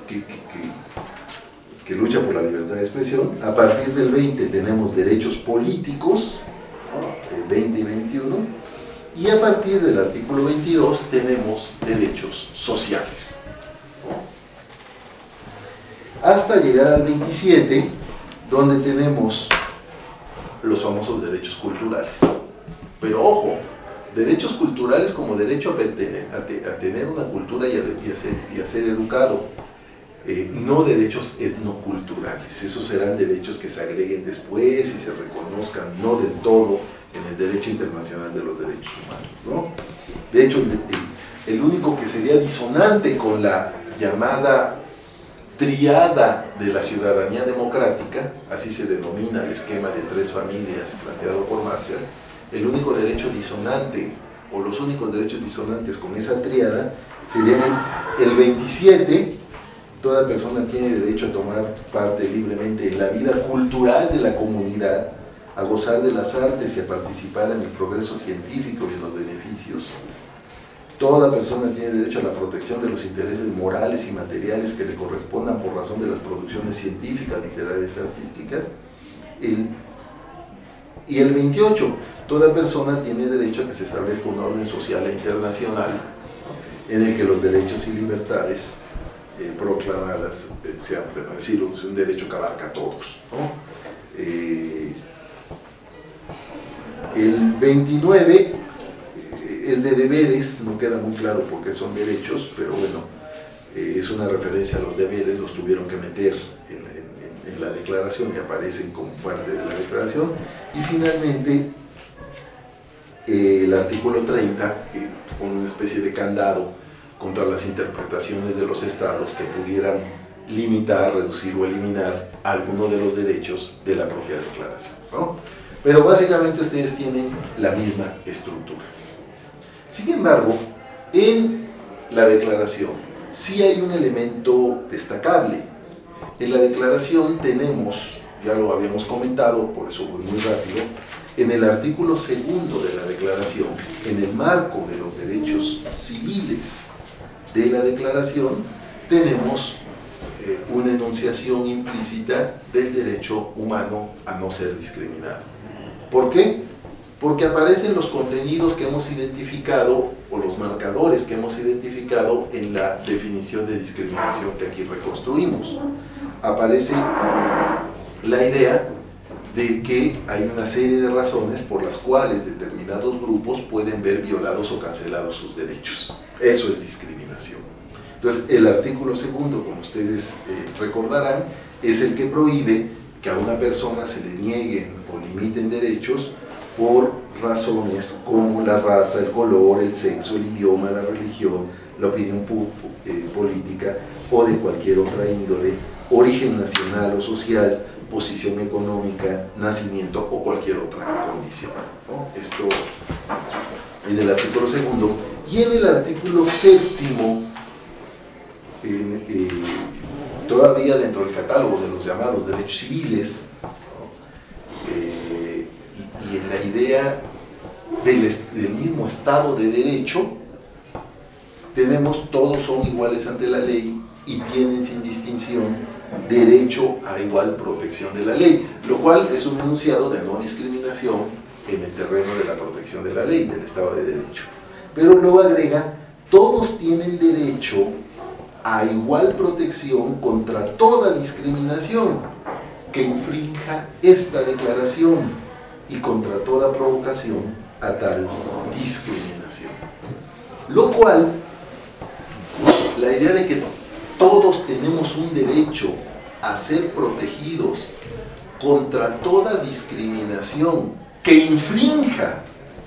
que lucha por la libertad de expresión. A partir del 20 tenemos derechos políticos, ¿no? 20 y 21, y a partir del artículo 22 tenemos derechos sociales, ¿no? Hasta llegar al 27, donde tenemos los famosos derechos culturales. Pero ojo, derechos culturales como derecho a tener una cultura y a ser educado, no derechos etnoculturales. Esos serán derechos que se agreguen después y se reconozcan, no del todo, en el derecho internacional de los derechos humanos, ¿no? De hecho, el único que sería disonante con la llamada triada de la ciudadanía democrática, así se denomina el esquema de tres familias planteado por Marshall, el único derecho disonante, o los únicos derechos disonantes con esa triada, serían el 27, toda persona tiene derecho a tomar parte libremente en la vida cultural de la comunidad, a gozar de las artes y a participar en el progreso científico y en los beneficios. Toda persona tiene derecho a la protección de los intereses morales y materiales que le correspondan por razón de las producciones científicas, literarias y artísticas. Y el 28, toda persona tiene derecho a que se establezca un orden social e internacional, ¿no?, en el que los derechos y libertades proclamadas sean plenos. Es decir, un derecho que abarca a todos, ¿no? El 29 es de deberes, no queda muy claro por qué son derechos, pero bueno, es una referencia a los deberes, los tuvieron que meter en la declaración y aparecen como parte de la declaración. Y finalmente, el artículo 30, que pone una especie de candado contra las interpretaciones de los estados que pudieran limitar, reducir o eliminar alguno de los derechos de la propia declaración, ¿no? Pero básicamente ustedes tienen la misma estructura. Sin embargo, en la declaración sí hay un elemento destacable. En la declaración tenemos, ya lo habíamos comentado, por eso voy muy rápido, en el artículo 2 de la declaración, en el marco de los derechos civiles de la declaración, tenemos una enunciación implícita del derecho humano a no ser discriminado. ¿Por qué? Porque aparecen los contenidos que hemos identificado o los marcadores que hemos identificado en la definición de discriminación que aquí reconstruimos. Aparece la idea de que hay una serie de razones por las cuales determinados grupos pueden ver violados o cancelados sus derechos. Eso es discriminación. Entonces, el artículo 2, como ustedes recordarán, es el que prohíbe que a una persona se le nieguen o limiten derechos por razones como la raza, el color, el sexo, el idioma, la religión, la opinión política o de cualquier otra índole, origen nacional o social, posición económica, nacimiento o cualquier otra condición, ¿no? Esto en el artículo 2. Y en el artículo 7, todavía dentro del catálogo de los llamados derechos civiles, ¿no? Y en la idea del mismo Estado de Derecho, tenemos todos son iguales ante la ley y tienen sin distinción derecho a igual protección de la ley, lo cual es un enunciado de no discriminación en el terreno de la protección de la ley, del Estado de Derecho. Pero luego agrega, todos tienen derecho a igual protección contra toda discriminación que infrinja esta declaración y contra toda provocación a tal discriminación. Lo cual, la idea de que todos tenemos un derecho a ser protegidos contra toda discriminación que infrinja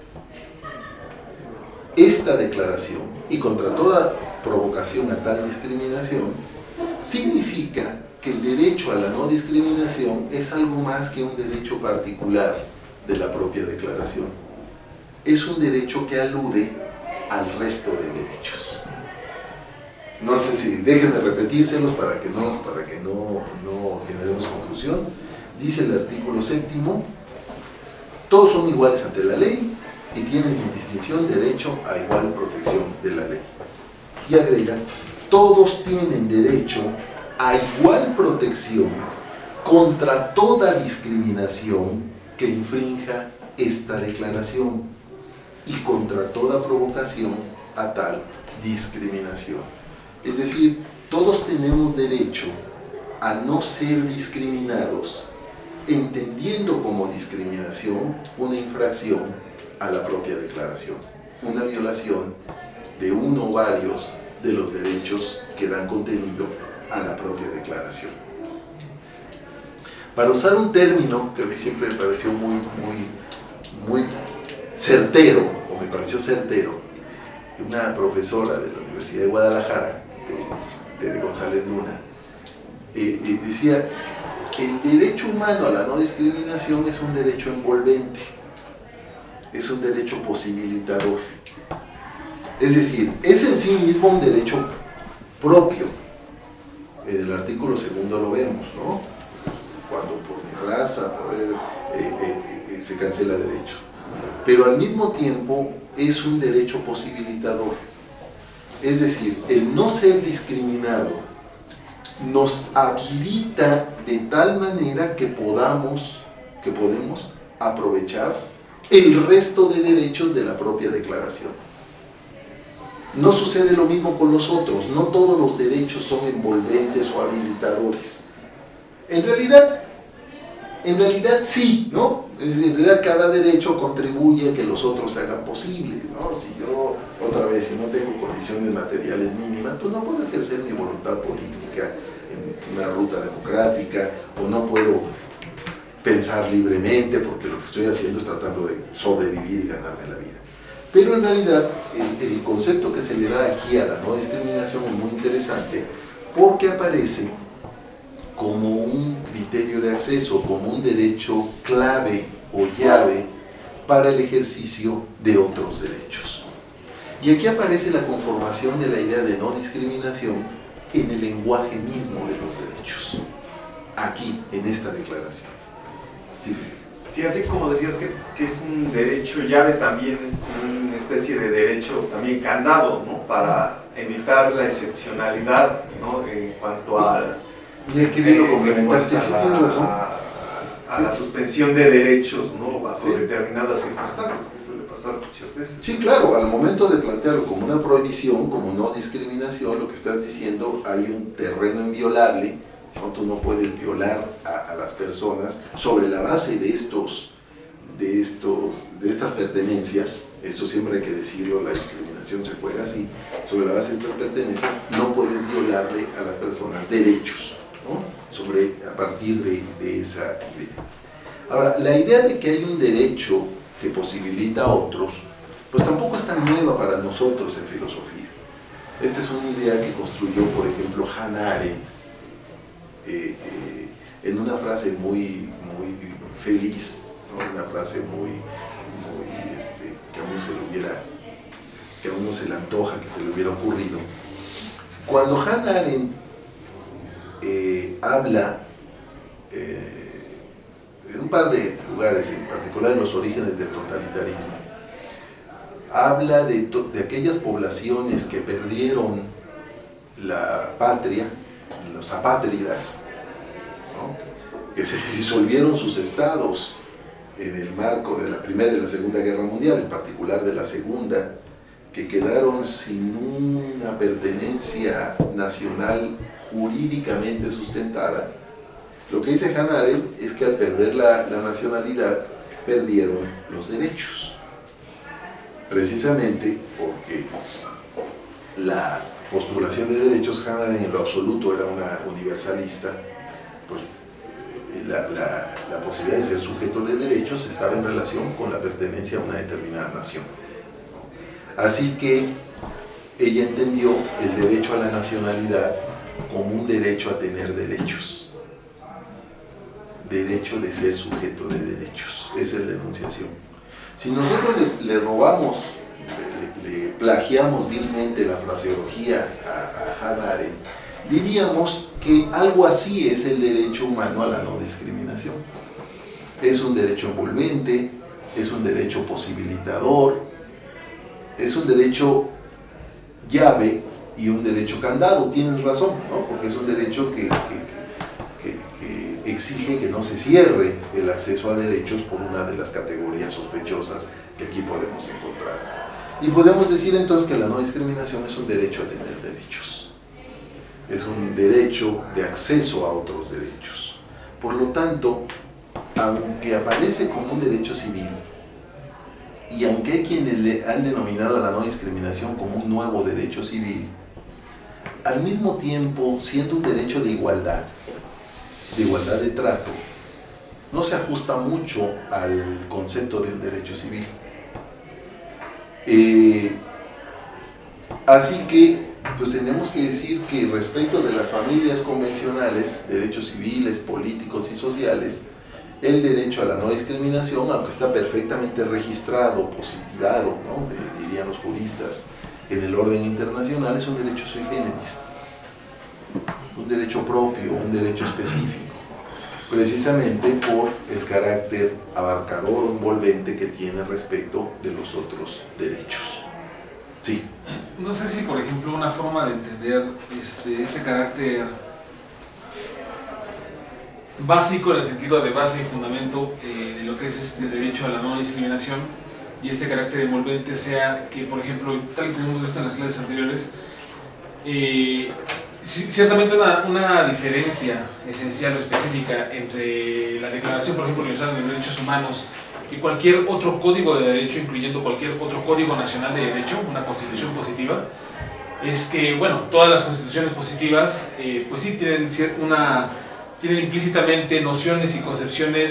esta declaración y contra toda provocación a tal discriminación, significa que el derecho a la no discriminación es algo más que un derecho particular de la propia declaración. Es un derecho que alude al resto de derechos. No sé si déjenme repetírselos para que no generemos confusión. Dice el artículo 7, todos son iguales ante la ley y tienen sin distinción derecho a igual protección de la ley. Y agrega, todos tienen derecho a igual protección contra toda discriminación que infrinja esta declaración y contra toda provocación a tal discriminación. Es decir, todos tenemos derecho a no ser discriminados, entendiendo como discriminación una infracción a la propia declaración, una violación de uno o varios de los derechos que dan contenido a la propia declaración. Para usar un término que a mí siempre me pareció muy certero, o me pareció certero, una profesora de la Universidad de Guadalajara, Tere González Luna, decía, el derecho humano a la no discriminación es un derecho envolvente, es un derecho posibilitador. Es decir, es en sí mismo un derecho propio. En el artículo 2 lo vemos, ¿no? Cuando por mi raza se cancela derecho. Pero al mismo tiempo es un derecho posibilitador. Es decir, el no ser discriminado nos habilita de tal manera que podemos aprovechar el resto de derechos de la propia declaración. No sucede lo mismo con los otros, no todos los derechos son envolventes o habilitadores. En realidad sí, ¿no? Es decir, en realidad cada derecho contribuye a que los otros se hagan posibles, ¿no? Si yo, si no tengo condiciones materiales mínimas, pues no puedo ejercer mi voluntad política en una ruta democrática, o no puedo pensar libremente, porque lo que estoy haciendo es tratando de sobrevivir y ganarme la vida. Pero en realidad el concepto que se le da aquí a la no discriminación es muy interesante porque aparece como un criterio de acceso, como un derecho clave o llave para el ejercicio de otros derechos. Y aquí aparece la conformación de la idea de no discriminación en el lenguaje mismo de los derechos, aquí, en esta declaración. ¿Sí? Sí, así como decías que es un derecho llave, también es una especie de derecho también candado, ¿no? Para evitar la excepcionalidad, ¿no? En cuanto a... Mira qué bien lo complementaste, sí tienes razón. A la suspensión de derechos, ¿no? Bajo determinadas circunstancias, que suele pasar muchas veces. Sí, claro, al momento de plantearlo como una prohibición, como no discriminación, lo que estás diciendo, hay un terreno inviolable, ¿no? Tú no puedes violar a las personas sobre la base de estas pertenencias. Esto siempre hay que decirlo, la discriminación se juega así. Sobre la base de estas pertenencias no puedes violarle a las personas derechos, ¿no? A partir de esa idea. Ahora, la idea de que hay un derecho que posibilita a otros, pues tampoco es tan nueva para nosotros en filosofía. Esta es una idea que construyó, por ejemplo, Hannah Arendt, en una frase muy feliz, ¿no? Una frase que a uno se le antoja, que se le hubiera ocurrido. Cuando Hannah Arendt habla en un par de lugares, en particular en los orígenes del totalitarismo, habla de aquellas poblaciones que perdieron la patria, los apátridas, ¿no? Que se disolvieron sus estados en el marco de la Primera y la Segunda Guerra Mundial, en particular de la Segunda, que quedaron sin una pertenencia nacional jurídicamente sustentada. Lo que dice Hannah Arendt es que al perder la nacionalidad, perdieron los derechos. Precisamente porque la postulación de derechos, Hannah Arendt en lo absoluto era una universalista, pues la posibilidad de ser sujeto de derechos estaba en relación con la pertenencia a una determinada nación. Así que ella entendió el derecho a la nacionalidad como un derecho a tener derechos, derecho de ser sujeto de derechos. Esa es la enunciación. Si nosotros le robamos, le plagiamos vilmente la fraseología a Hannah Arendt, diríamos que algo así es el derecho humano a la no discriminación. Es un derecho envolvente, es un derecho posibilitador, es un derecho llave y un derecho candado. Tienes razón, ¿no? Porque es un derecho que exige que no se cierre el acceso a derechos por una de las categorías sospechosas que aquí podemos encontrar. Y podemos decir entonces que la no discriminación es un derecho a tener derechos. Es un derecho de acceso a otros derechos. Por lo tanto, aunque aparece como un derecho civil, y aunque hay quienes le han denominado a la no discriminación como un nuevo derecho civil, al mismo tiempo, siendo un derecho de igualdad de trato, no se ajusta mucho al concepto de un derecho civil. Así que, pues tenemos que decir que respecto de las familias convencionales, derechos civiles, políticos y sociales, el derecho a la no discriminación, aunque está perfectamente registrado, positivado, ¿no? Dirían los juristas, en el orden internacional, es un derecho sui generis, un derecho propio, un derecho específico, precisamente por el carácter abarcador o envolvente que tiene respecto de los otros derechos. Sí. No sé si, por ejemplo, una forma de entender este carácter básico, en el sentido de base y fundamento de lo que es este derecho a la no discriminación, y este carácter envolvente sea que, por ejemplo, tal como hemos visto en las clases anteriores, ciertamente una diferencia esencial o específica entre la Declaración, por ejemplo, Universal de los Derechos Humanos y cualquier otro código de derecho, incluyendo cualquier otro código nacional de derecho, una constitución positiva, es que, bueno, todas las constituciones positivas, pues sí tienen implícitamente nociones y concepciones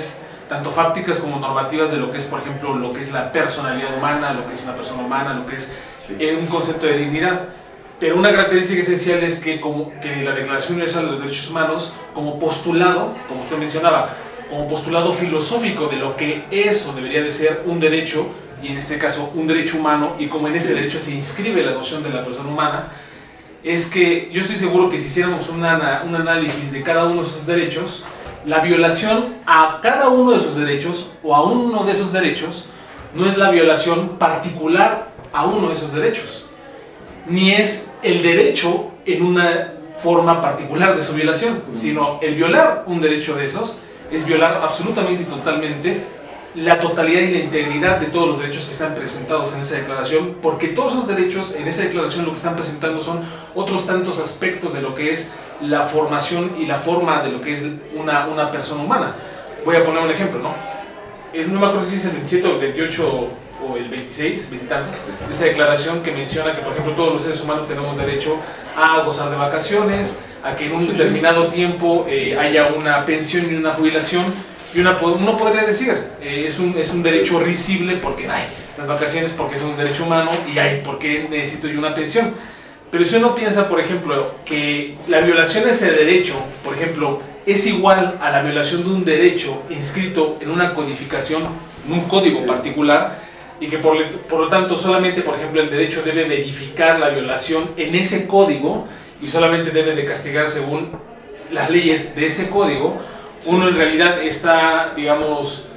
tanto fácticas como normativas de lo que es, por ejemplo, lo que es la personalidad humana, lo que es una persona humana, lo que es un concepto de dignidad. Pero una característica esencial es que la Declaración Universal de los Derechos Humanos, como postulado, como usted mencionaba, como postulado filosófico de lo que es o debería de ser un derecho, y en este caso un derecho humano, y como en ese derecho se inscribe la noción de la persona humana, es que yo estoy seguro que si hiciéramos un análisis de cada uno de esos derechos, la violación a cada uno de esos derechos o a uno de esos derechos no es la violación particular a uno de esos derechos, ni es el derecho en una forma particular de su violación, sino el violar un derecho de esos es violar absolutamente y totalmente la totalidad y la integridad de todos los derechos que están presentados en esa declaración, porque todos esos derechos en esa declaración lo que están presentando son otros tantos aspectos de lo que es la formación y la forma de lo que es una persona humana. Voy a poner un ejemplo, ¿no? No me acuerdo si es el 27 o el 28 o el 26, 20 y tantos, de esa declaración que menciona que, por ejemplo, todos los seres humanos tenemos derecho a gozar de vacaciones, a que en un determinado tiempo haya una pensión y una jubilación, y uno podría decir, es un derecho risible porque, las vacaciones porque es un derecho humano, y ¿por qué necesito yo una pensión? Pero si uno piensa, por ejemplo, que la violación de ese derecho, por ejemplo, es igual a la violación de un derecho inscrito en una codificación, en un código particular, y que por lo tanto solamente, por ejemplo, el derecho debe verificar la violación en ese código y solamente debe de castigar según las leyes de ese código, uno en realidad está, digamos,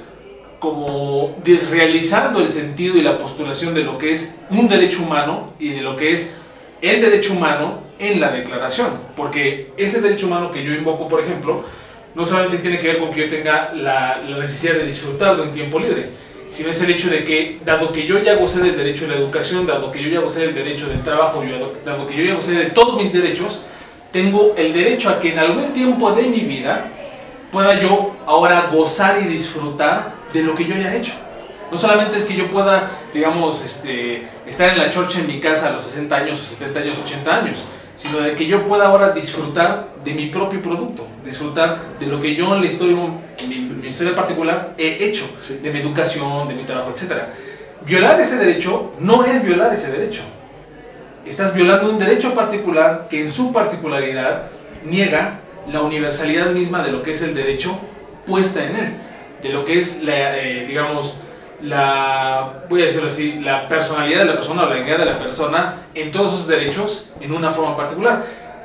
como desrealizando el sentido y la postulación de lo que es un derecho humano y de lo que es el derecho humano en la declaración, porque ese derecho humano que yo invoco, por ejemplo, no solamente tiene que ver con que yo tenga la necesidad de disfrutar de un tiempo libre, sino es el hecho de que, dado que yo ya gocé del derecho de la educación, dado que yo ya gocé del derecho del trabajo, dado que yo ya gocé de todos mis derechos, tengo el derecho a que en algún tiempo de mi vida pueda yo ahora gozar y disfrutar de lo que yo haya hecho. No solamente es que yo pueda, digamos, estar en la chorcha en mi casa a los 60 años, o 70 años, 80 años, sino de que yo pueda ahora disfrutar de mi propio producto, disfrutar de lo que yo en la historia, en mi historia particular, he hecho, de mi educación, de mi trabajo, etc. Violar ese derecho no es violar ese derecho. Estás violando un derecho particular que en su particularidad niega la universalidad misma de lo que es el derecho puesta en él, de lo que es, voy a decirlo así, la personalidad de la persona o la dignidad de la persona en todos sus derechos en una forma particular.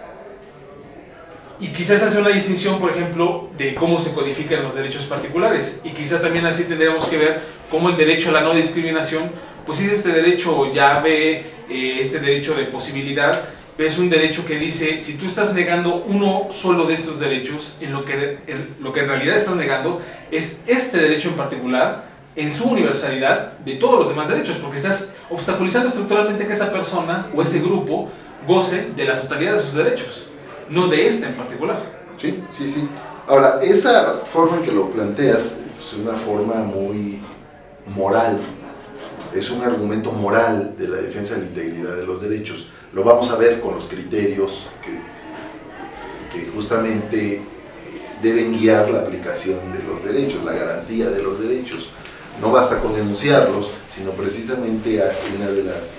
Y quizás hace una distinción, por ejemplo, de cómo se codifican los derechos particulares, y quizás también así tendríamos que ver cómo el derecho a la no discriminación, pues si este derecho ya ve este derecho de posibilidad, es un derecho que dice, si tú estás negando uno solo de estos derechos, lo que en realidad estás negando es este derecho en particular, en su universalidad, de todos los demás derechos, porque estás obstaculizando estructuralmente que esa persona o ese grupo goce de la totalidad de sus derechos, no de este en particular. Sí. Ahora, esa forma en que lo planteas es una forma muy moral, es un argumento moral de la defensa de la integridad de los derechos. Lo vamos a ver con los criterios que justamente deben guiar la aplicación de los derechos, la garantía de los derechos. No basta con enunciarlos, sino precisamente una de las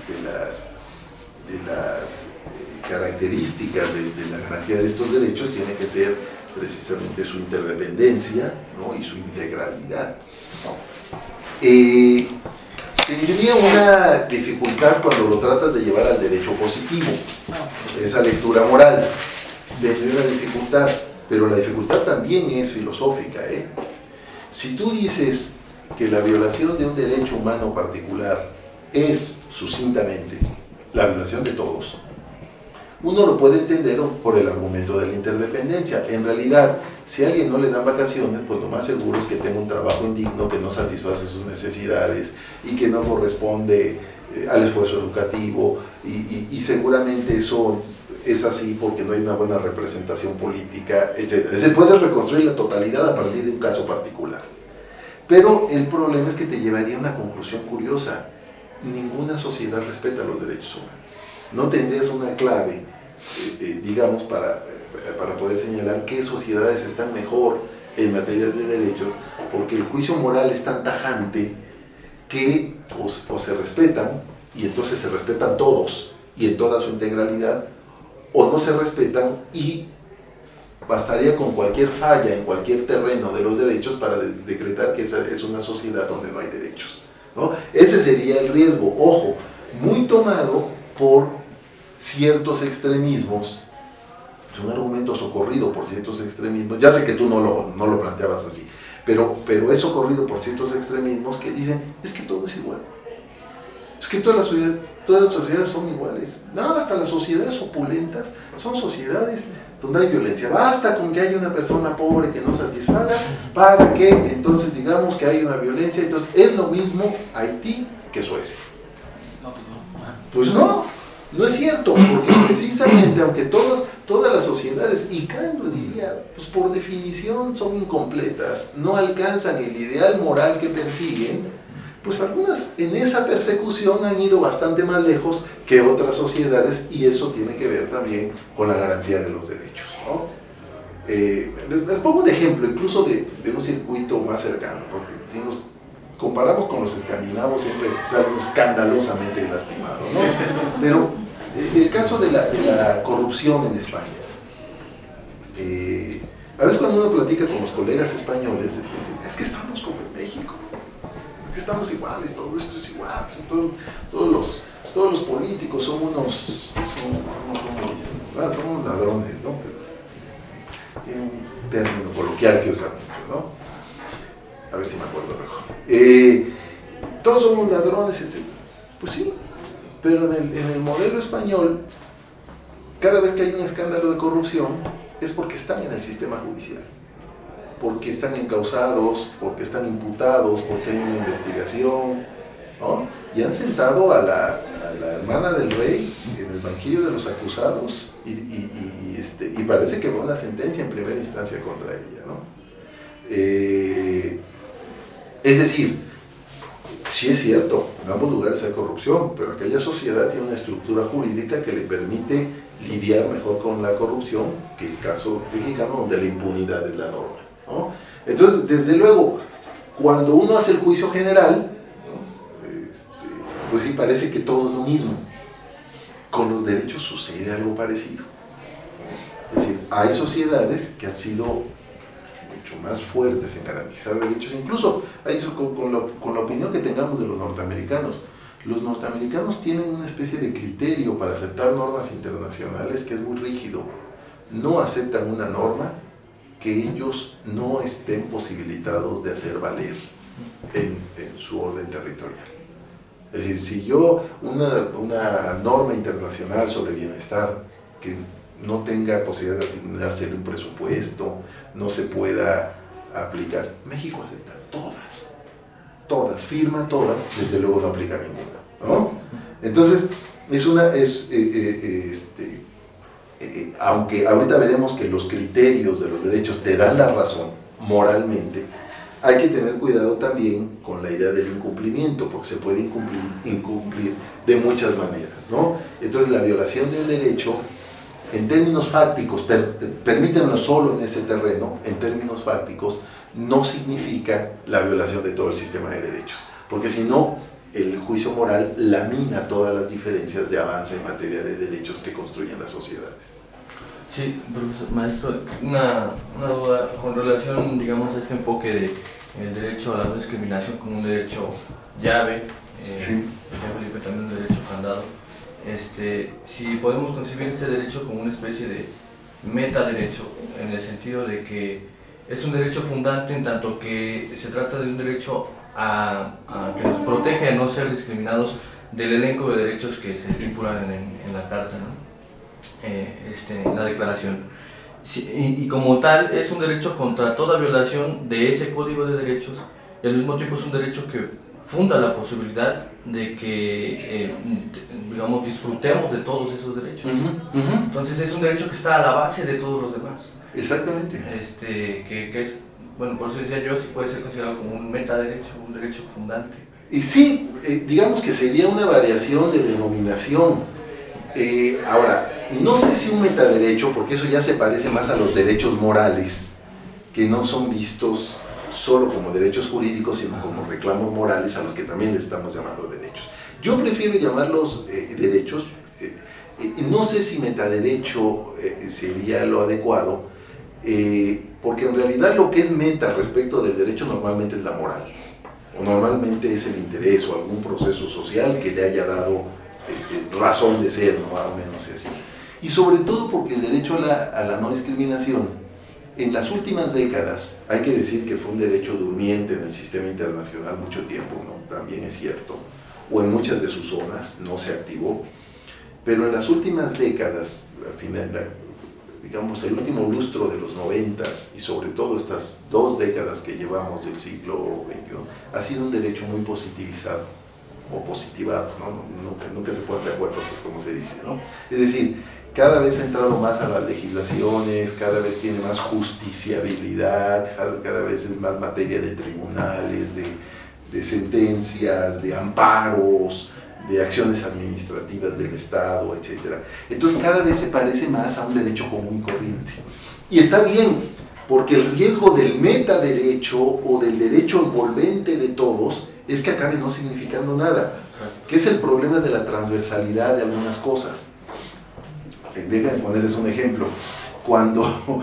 características de la garantía de estos derechos tiene que ser precisamente su interdependencia, ¿no? Y su integralidad. Tendría una dificultad cuando lo tratas de llevar al derecho positivo, esa lectura moral. Tendría una dificultad, pero la dificultad también es filosófica, ¿eh? Si tú dices que la violación de un derecho humano particular es sucintamente la violación de todos, uno lo puede entender por el argumento de la interdependencia. En realidad, si a alguien no le dan vacaciones, pues lo más seguro es que tenga un trabajo indigno, que no satisface sus necesidades y que no corresponde al esfuerzo educativo, y seguramente eso es así porque no hay una buena representación política, etc. Se puede reconstruir la totalidad a partir de un caso particular. Pero el problema es que te llevaría a una conclusión curiosa. Ninguna sociedad respeta los derechos humanos. No tendrías una clave, digamos, para poder señalar qué sociedades están mejor en materia de derechos, porque el juicio moral es tan tajante que o se respetan, y entonces se respetan todos y en toda su integralidad, o no se respetan y bastaría con cualquier falla en cualquier terreno de los derechos para decretar que esa es una sociedad donde no hay derechos, ¿no? Ese sería el riesgo, ojo, muy tomado por ciertos extremismos. Es un argumento socorrido por ciertos extremismos. Ya sé que tú no lo planteabas así, pero es socorrido por ciertos extremismos que dicen, es que todo es igual. Es que todas las sociedades son iguales. No, hasta las sociedades opulentas son sociedades donde hay violencia. Basta con que haya una persona pobre que no satisfaga para que entonces digamos que hay una violencia. Entonces es lo mismo Haití que Suecia. No, pues no. Pues no es cierto, porque precisamente aunque todas las sociedades, y Kant lo diría, pues por definición son incompletas, no alcanzan el ideal moral que persiguen, pues algunas en esa persecución han ido bastante más lejos que otras sociedades, y eso tiene que ver también con la garantía de los derechos, ¿no? Les pongo un ejemplo incluso de un circuito más cercano, porque si nos comparamos con los escandinavos siempre salen escandalosamente lastimados, ¿no? Pero el caso de la corrupción en España, a veces cuando uno platica con los colegas españoles, dicen, es que estamos como en México, es que estamos iguales, todo esto es igual, todos los políticos son unos, ¿cómo dicen? Bueno, son unos ladrones, ¿no? Pero tiene un término coloquial que usan, ¿no? A ver si me acuerdo mejor. Todos somos ladrones, etc. Pues sí, pero en el modelo español, cada vez que hay un escándalo de corrupción, es porque están en el sistema judicial, porque están encausados, porque están imputados, porque hay una investigación, ¿no? Y han sentado a la hermana del rey en el banquillo de los acusados y parece que va una sentencia en primera instancia contra ella, ¿no? Es decir, sí es cierto, en ambos lugares hay corrupción, pero aquella sociedad tiene una estructura jurídica que le permite lidiar mejor con la corrupción que el caso mexicano, donde la impunidad es la norma, ¿no? Entonces, desde luego, cuando uno hace el juicio general, ¿no? Pues sí parece que todo es lo mismo. Con los derechos sucede algo parecido, ¿no? Es decir, hay sociedades que han sido mucho más fuertes en garantizar derechos, incluso con la opinión que tengamos de los norteamericanos. Los norteamericanos tienen una especie de criterio para aceptar normas internacionales que es muy rígido. No aceptan una norma que ellos no estén posibilitados de hacer valer en su orden territorial. Es decir, si yo una norma internacional sobre bienestar que no tenga posibilidad de asignarse un presupuesto, no se pueda aplicar, México acepta todas, firma todas, desde luego no aplica ninguna, ¿no? Entonces, aunque ahorita veremos que los criterios de los derechos te dan la razón moralmente, hay que tener cuidado también con la idea del incumplimiento, porque se puede incumplir de muchas maneras, ¿no? Entonces, la violación de un derecho, en términos fácticos, permítanlo solo en ese terreno, en términos fácticos, no significa la violación de todo el sistema de derechos, porque si no, el juicio moral lamina todas las diferencias de avance en materia de derechos que construyen las sociedades. Sí, profesor, maestro, una duda con relación, digamos, a este enfoque de el derecho a la no discriminación como un derecho llave, Felipe, también un derecho candado. Si podemos concebir este derecho como una especie de metaderecho, en el sentido de que es un derecho fundante en tanto que se trata de un derecho a que nos protege a no ser discriminados del elenco de derechos que se estipulan en la Carta, ¿no? En la Declaración. Y como tal es un derecho contra toda violación de ese código de derechos, y al mismo tiempo es un derecho que funda la posibilidad de que, digamos, disfrutemos de todos esos derechos. Entonces es un derecho que está a la base de todos los demás. Exactamente. Que es, bueno, por eso decía yo, si puede ser considerado como un metaderecho, un derecho fundante. Y sí, digamos que sería una variación de denominación. Ahora, no sé si un metaderecho, porque eso ya se parece más a los derechos morales que no son vistos solo como derechos jurídicos, sino como reclamos morales a los que también les estamos llamando derechos. Yo prefiero llamarlos derechos, no sé si metaderecho sería lo adecuado, porque en realidad lo que es meta respecto del derecho normalmente es la moral, o normalmente es el interés o algún proceso social que le haya dado razón de ser, ¿no? Al menos así. Y sobre todo porque el derecho a la no discriminación, en las últimas décadas, hay que decir que fue un derecho durmiente en el sistema internacional mucho tiempo, ¿no? También es cierto, o en muchas de sus zonas no se activó, pero en las últimas décadas, al final, digamos el último lustro de los 90s y sobre todo estas 2 décadas que llevamos del siglo XXI, ha sido un derecho muy positivizado o positivado, ¿no? Nunca se pone de acuerdo con cómo se dice, ¿no? Es decir, cada vez ha entrado más a las legislaciones, cada vez tiene más justiciabilidad, cada vez es más materia de tribunales, de sentencias, de amparos, de acciones administrativas del Estado, etc. Entonces cada vez se parece más a un derecho común y corriente. Y está bien, porque el riesgo del metaderecho o del derecho envolvente de todos es que acabe no significando nada, que es el problema de la transversalidad de algunas cosas. Déjenme ponerles un ejemplo. Cuando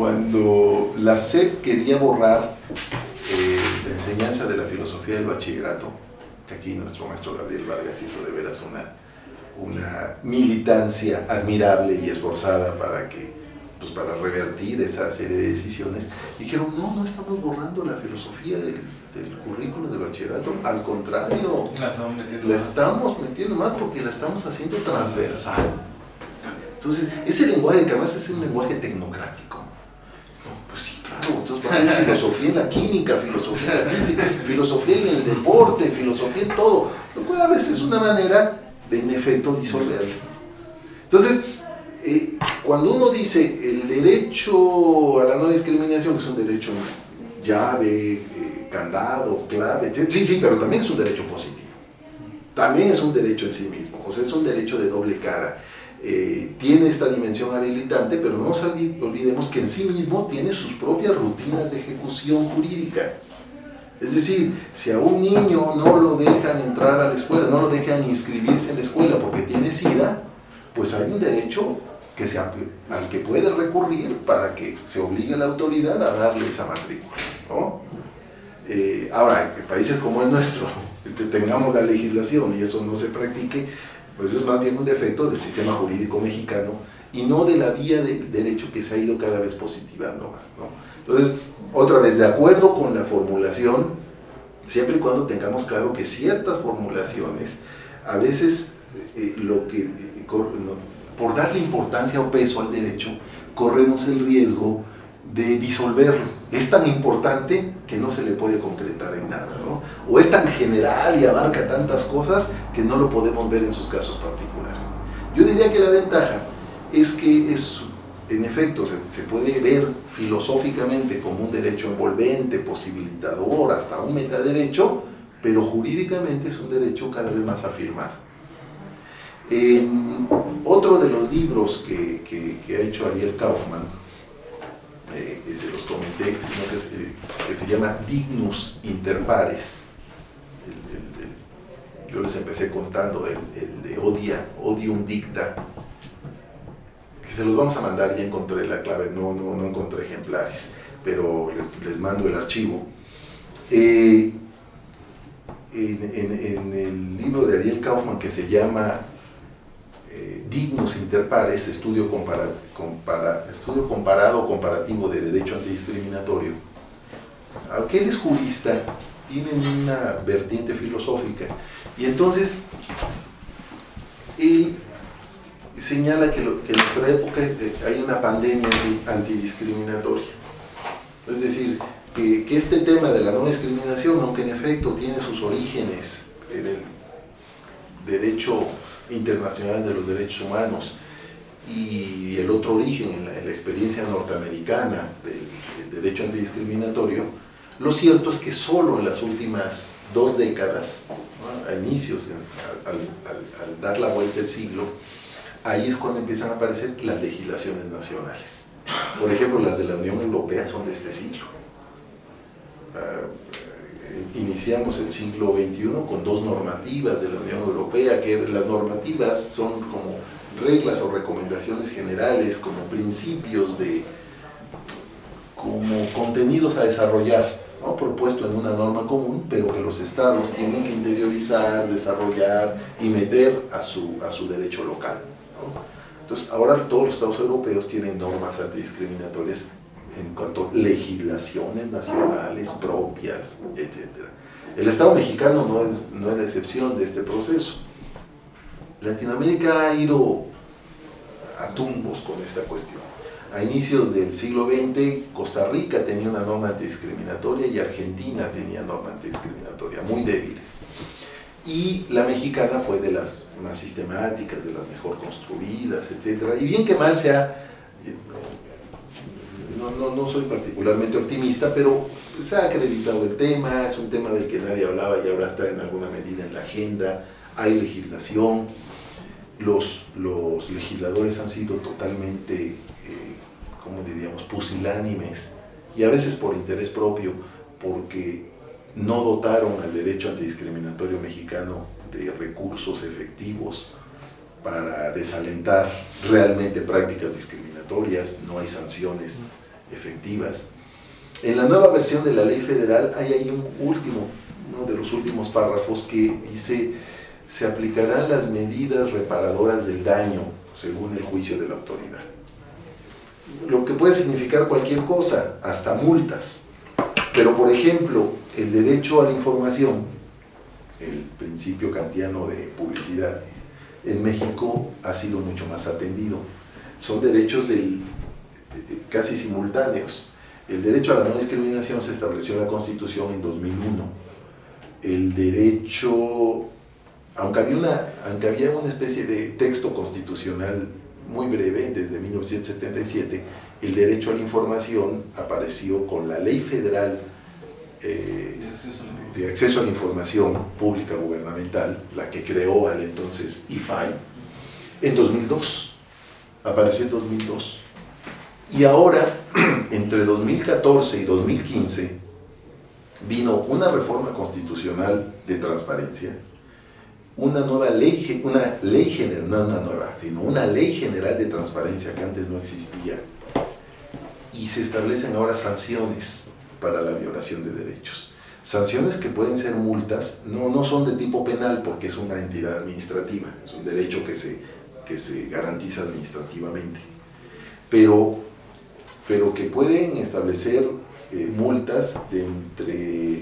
la SEP quería borrar la enseñanza de la filosofía del bachillerato, que aquí nuestro maestro Gabriel Vargas hizo de veras una militancia admirable y esforzada para revertir esa serie de decisiones, dijeron, no estamos borrando la filosofía del currículo del bachillerato, al contrario, la estamos metiendo más porque la estamos haciendo transversal. Entonces, ese lenguaje que además es un lenguaje tecnocrático. Pues sí, claro, entonces va a haber filosofía en la química, filosofía en la física, filosofía en el deporte, filosofía en todo, lo cual a veces es una manera de en efecto disolverlo. Entonces, cuando uno dice el derecho a la no discriminación, que es un derecho llave, candado, clave, sí, pero también es un derecho positivo, también es un derecho en sí mismo, o sea, es un derecho de doble cara. Tiene esta dimensión habilitante, pero no nos olvidemos que en sí mismo tiene sus propias rutinas de ejecución jurídica. Es decir, si a un niño no lo dejan entrar a la escuela, no lo dejan inscribirse en la escuela porque tiene SIDA, pues hay un derecho al que puede recurrir para que se obligue a la autoridad a darle esa matrícula, ¿no? Ahora, en países como el nuestro, tengamos la legislación y eso no se practique, pues eso es más bien un defecto del sistema jurídico mexicano y no de la vía del derecho que se ha ido cada vez positivando más, ¿no? Entonces, otra vez, de acuerdo con la formulación, siempre y cuando tengamos claro que ciertas formulaciones, a veces por darle importancia o peso al derecho, corremos el riesgo de disolverlo. Es tan importante que no se le puede concretar en nada, ¿no? O es tan general y abarca tantas cosas que no lo podemos ver en sus casos particulares. Yo diría que la ventaja es que en efecto se puede ver filosóficamente como un derecho envolvente, posibilitador, hasta un metaderecho, pero jurídicamente es un derecho cada vez más afirmado. Otro de los libros que ha hecho Ariel Kaufman, se los comenté, que se llama Dignus Inter Pares. Yo les empecé contando el de Odium Dicta, que se los vamos a mandar, ya encontré la clave, no encontré ejemplares, pero les mando el archivo. En el libro de Ariel Kaufman, que se llama Dignus Inter Pares, estudio comparado o comparativo de derecho antidiscriminatorio, aunque él es jurista, tiene una vertiente filosófica, y entonces él señala que en nuestra época hay una pandemia antidiscriminatoria. Es decir, que este tema de la no discriminación, aunque en efecto tiene sus orígenes en el derecho internacional de los derechos humanos y el otro origen en la experiencia norteamericana del derecho antidiscriminatorio, lo cierto es que solo en las últimas 2 décadas, ¿no?, a inicios, al dar la vuelta del siglo, ahí es cuando empiezan a aparecer las legislaciones nacionales. Por ejemplo, las de la Unión Europea son de este siglo. Iniciamos el siglo XXI con 2 normativas de la Unión Europea, que las normativas son como reglas o recomendaciones generales, como principios como contenidos a desarrollar, ¿no? Propuesto en una norma común, pero que los estados tienen que interiorizar, desarrollar y meter a su derecho local, ¿no? Entonces, ahora todos los estados europeos tienen normas antidiscriminatorias en cuanto a legislaciones nacionales propias, etc. El Estado mexicano no es la excepción de este proceso. Latinoamérica ha ido a tumbos con esta cuestión. A inicios del siglo XX, Costa Rica tenía una norma antidiscriminatoria y Argentina tenía norma antidiscriminatoria, muy débiles. Y la mexicana fue de las más sistemáticas, de las mejor construidas, etc. Y bien que mal sea, no soy particularmente optimista, pero se ha acreditado el tema, es un tema del que nadie hablaba y ahora está en alguna medida en la agenda, hay legislación, los legisladores han sido totalmente, ¿cómo diríamos?, pusilánimes, y a veces por interés propio, porque no dotaron al derecho antidiscriminatorio mexicano de recursos efectivos para desalentar realmente prácticas discriminatorias, no hay sanciones efectivas. En la nueva versión de la ley federal hay ahí uno de los últimos párrafos que dice: se aplicarán las medidas reparadoras del daño según el juicio de la autoridad. Lo que puede significar cualquier cosa, hasta multas. Pero, por ejemplo, el derecho a la información, el principio kantiano de publicidad, en México ha sido mucho más atendido. Son derechos casi simultáneos. El derecho a la no discriminación se estableció en la Constitución en 2001. El derecho, aunque había una especie de texto constitucional muy breve, desde 1977, el derecho a la información apareció con la Ley Federal de Acceso a la Información Pública Gubernamental, la que creó al entonces IFAI, en 2002. Apareció en 2002. Y ahora, entre 2014 y 2015, vino una reforma constitucional de transparencia, una ley general de transparencia que antes no existía, y se establecen ahora sanciones para la violación de derechos. Sanciones que pueden ser multas, no son de tipo penal porque es una entidad administrativa, es un derecho que se garantiza administrativamente, pero que pueden establecer multas de entre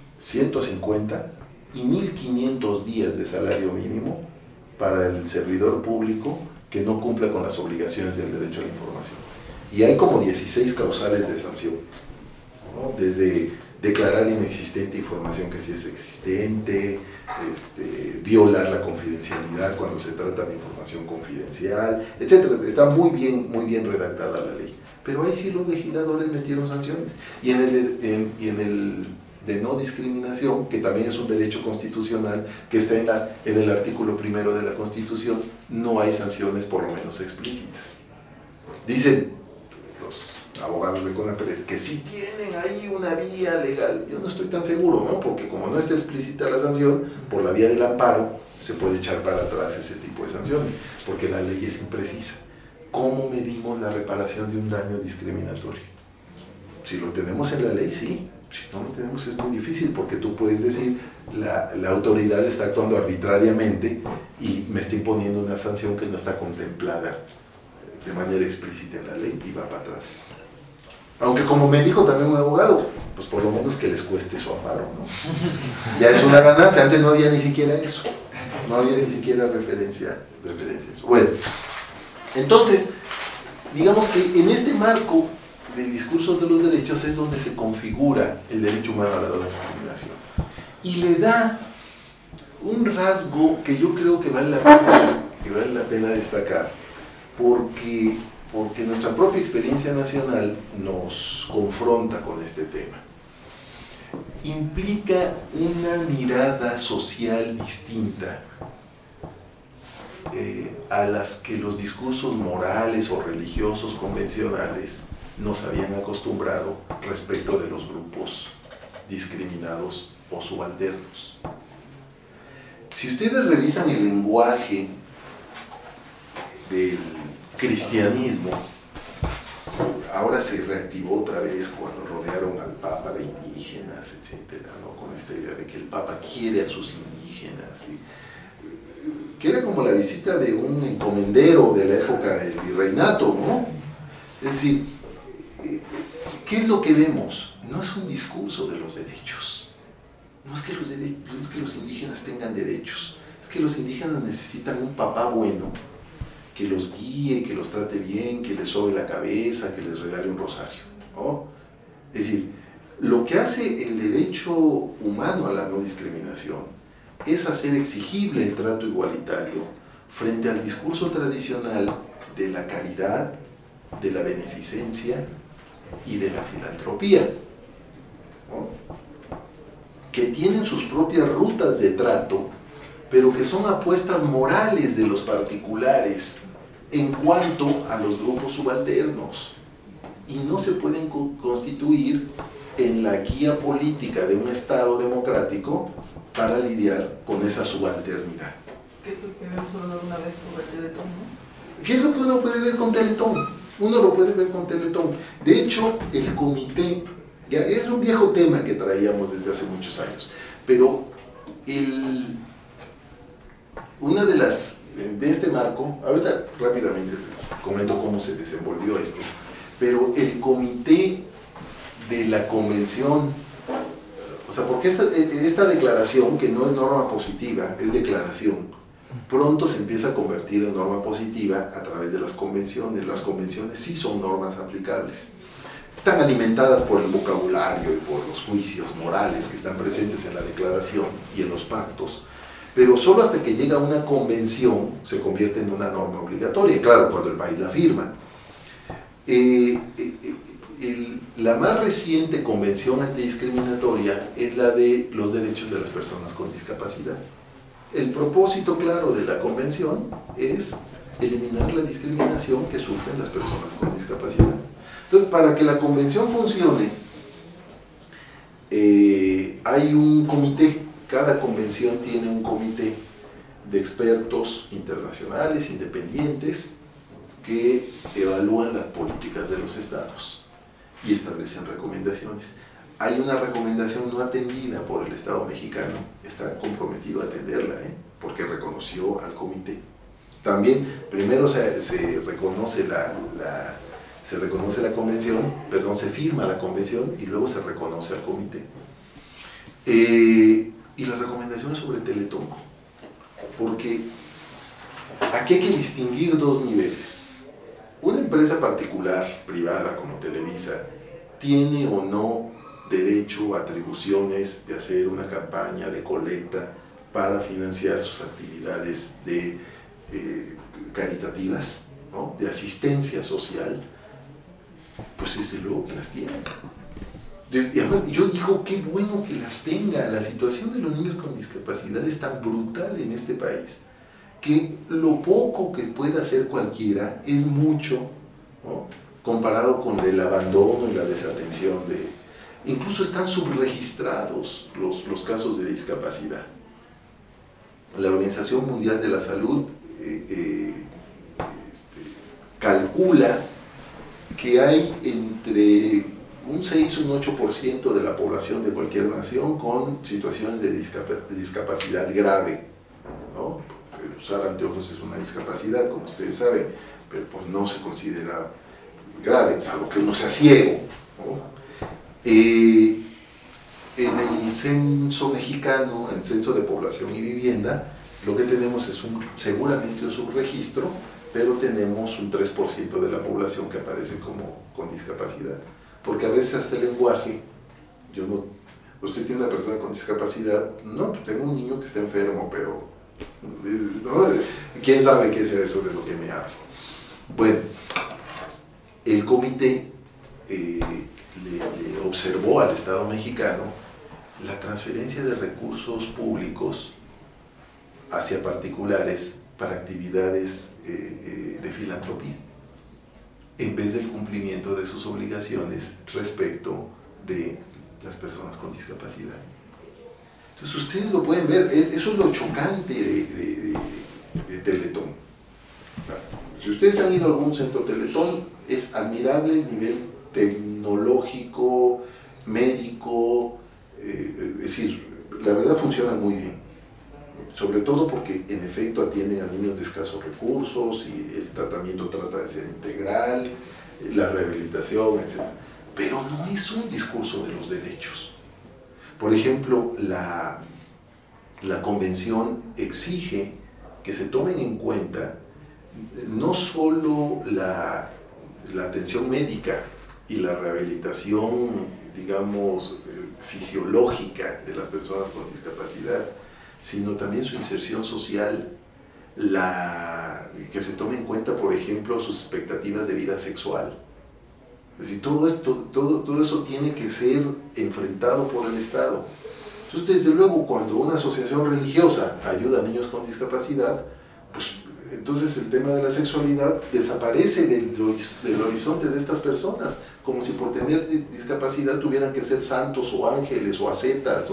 150 y 1.500 días de salario mínimo para el servidor público que no cumpla con las obligaciones del derecho a la información. Y hay como 16 causales de sanción, ¿no? Desde declarar inexistente información que sí es existente, violar la confidencialidad cuando se trata de información confidencial, etc. Está muy bien redactada la ley. Pero ahí sí los legisladores metieron sanciones. Y en el de no discriminación, que también es un derecho constitucional, que está en el artículo 1 de la Constitución, no hay sanciones por lo menos explícitas. Dicen los abogados de CONAPRED que sí tienen ahí una vía legal. Yo no estoy tan seguro, ¿no? Porque como no está explícita la sanción, por la vía del amparo se puede echar para atrás ese tipo de sanciones, porque la ley es imprecisa. ¿Cómo medimos la reparación de un daño discriminatorio? Si lo tenemos en la ley, sí. Si no lo tenemos es muy difícil, porque tú puedes decir la autoridad está actuando arbitrariamente y me está imponiendo una sanción que no está contemplada de manera explícita en la ley y va para atrás. Aunque, como me dijo también un abogado, pues por lo menos que les cueste su amparo, ¿no? Ya es una ganancia. Antes no había ni siquiera eso, no había ni siquiera referencia a eso. Bueno, entonces, digamos que en este marco del discurso de los derechos es donde se configura el derecho humano a la no discriminación. Y le da un rasgo que yo creo que vale la pena destacar, porque nuestra propia experiencia nacional nos confronta con este tema. Implica una mirada social distinta a las que los discursos morales o religiosos convencionales nos habían acostumbrado respecto de los grupos discriminados o subalternos. Si ustedes revisan el lenguaje del cristianismo, ahora se reactivó otra vez cuando rodearon al Papa de indígenas, etcétera, ¿no? Con esta idea de que el Papa quiere a sus indígenas, que era como la visita de un encomendero de la época del virreinato, ¿no? Es decir, ¿qué es lo que vemos? No es un discurso de los derechos. No es que los indígenas tengan derechos. Es que los indígenas necesitan un papá bueno que los guíe, que los trate bien, que les sobe la cabeza, que les regale un rosario, ¿no? Es decir, lo que hace el derecho humano a la no discriminación es hacer exigible el trato igualitario frente al discurso tradicional de la caridad, de la beneficencia y de la filantropía, ¿no? Que tienen sus propias rutas de trato, pero que son apuestas morales de los particulares en cuanto a los grupos subalternos, y no se pueden constituir en la guía política de un Estado democrático para lidiar con esa subalternidad. ¿Qué es lo que vemos hablar una vez sobre Teletón, no? ¿Qué es lo que uno puede ver con Teletón? Uno lo puede ver con Teletón. De hecho, el comité, ya es un viejo tema que traíamos desde hace muchos años, pero una de este marco, ahorita rápidamente comento cómo se desenvolvió esto, pero el comité de la convención, o sea, porque esta declaración, que no es norma positiva, es declaración, pronto se empieza a convertir en norma positiva a través de las convenciones. Las convenciones sí son normas aplicables. Están alimentadas por el vocabulario y por los juicios morales que están presentes en la declaración y en los pactos, pero solo hasta que llega una convención se convierte en una norma obligatoria, y claro, cuando el país la firma. La más reciente convención antidiscriminatoria es la de los derechos de las personas con discapacidad. El propósito claro de la convención es eliminar la discriminación que sufren las personas con discapacidad. Entonces, para que la convención funcione, hay un comité. Cada convención tiene un comité de expertos internacionales, independientes, que evalúan las políticas de los estados y establecen recomendaciones. Hay una recomendación no atendida por el Estado mexicano, está comprometido a atenderla, porque reconoció al comité. También, primero se reconoce la convención, perdón, se firma la convención y luego se reconoce al comité. Y la recomendación es sobre Teletón, porque aquí hay que distinguir dos niveles. Una empresa particular, privada, como Televisa, tiene o no derecho a atribuciones de hacer una campaña de colecta para financiar sus actividades caritativas, ¿no? De asistencia social. Pues desde luego que las tiene. Y además, yo digo, qué bueno que las tenga. La situación de los niños con discapacidad es tan brutal en este país que lo poco que pueda hacer cualquiera es mucho, ¿no? Comparado con el abandono y la desatención incluso están subregistrados los casos de discapacidad. La Organización Mundial de la Salud calcula que hay entre un 6 y un 8% de la población de cualquier nación con situaciones de discapacidad grave, ¿no? Usar anteojos es una discapacidad, como ustedes saben, pero pues no se considera grave, salvo que uno sea ciego, ¿no? En el censo mexicano, en el censo de población y vivienda, lo que tenemos es seguramente un subregistro, pero tenemos un 3% de la población que aparece como con discapacidad. Porque a veces hasta el lenguaje, usted tiene una persona con discapacidad, no, tengo un niño que está enfermo, pero ¿no? ¿Quién sabe qué es eso de lo que me hablo? Bueno, el comité le observó al Estado mexicano la transferencia de recursos públicos hacia particulares para actividades de filantropía. en vez del cumplimiento de sus obligaciones respecto de las personas con discapacidad. Entonces ustedes lo pueden ver, eso es lo chocante de Teletón. Si ustedes han ido a algún centro Teletón, es admirable el nivel tecnológico, médico, es decir, la verdad funciona muy bien, sobre todo porque en efecto atienden a niños de escasos recursos y el tratamiento trata de ser integral, la rehabilitación, etc. Pero no es un discurso de los derechos. Por ejemplo, la convención exige que se tomen en cuenta no solo la atención médica y la rehabilitación, digamos, fisiológica de las personas con discapacidad, sino también su inserción social, que se tome en cuenta, por ejemplo, sus expectativas de vida sexual. Es decir, todo eso tiene que ser enfrentado por el Estado. Entonces, desde luego, cuando una asociación religiosa ayuda a niños con discapacidad, pues entonces el tema de la sexualidad desaparece del horizonte de estas personas, como si por tener discapacidad tuvieran que ser santos o ángeles o ascetas,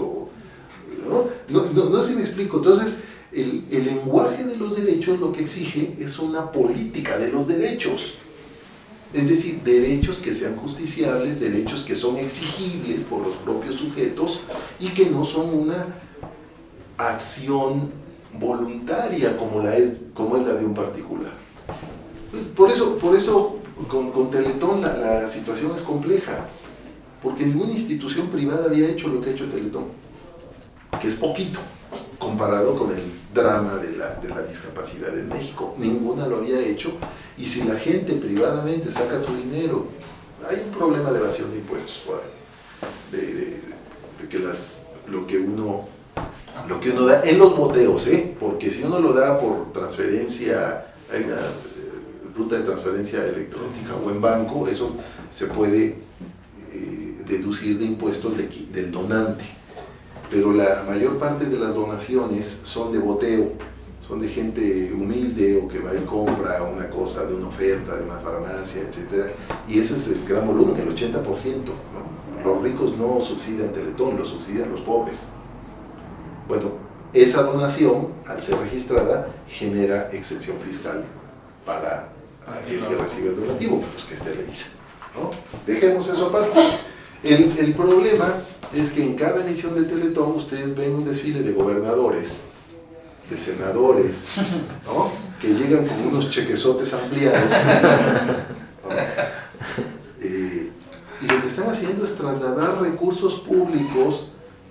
no sé si me explico. Entonces, el lenguaje de los derechos lo que exige es una política de los derechos. Es decir, derechos que sean justiciables, derechos que son exigibles por los propios sujetos y que no son una acción voluntaria como es la de un particular. Por eso con Teletón la situación es compleja, porque ninguna institución privada había hecho lo que ha hecho Teletón, que es poquito comparado con el drama de la discapacidad en México. Ninguna lo había hecho, y si la gente privadamente saca su dinero, hay un problema de evasión de impuestos por ahí, de que lo que uno da en los boteos, porque si uno lo da por transferencia, hay una ruta de transferencia electrónica o en banco, eso se puede deducir de impuestos del donante. Pero la mayor parte de las donaciones son de boteo, son de gente humilde o que va y compra una cosa de una oferta, de una farmacia, etc. Y ese es el gran volumen, el 80%, ¿no? Los ricos no subsidian Teletón, lo subsidian los pobres. Bueno, esa donación, al ser registrada, genera exención fiscal para aquel que recibe el donativo, pues que es Televisa, ¿no? Dejemos eso aparte. El problema es que en cada emisión de Teletón ustedes ven un desfile de gobernadores, de senadores, ¿no? Que llegan con unos chequezotes ampliados, ¿no? Y lo que están haciendo es trasladar recursos públicos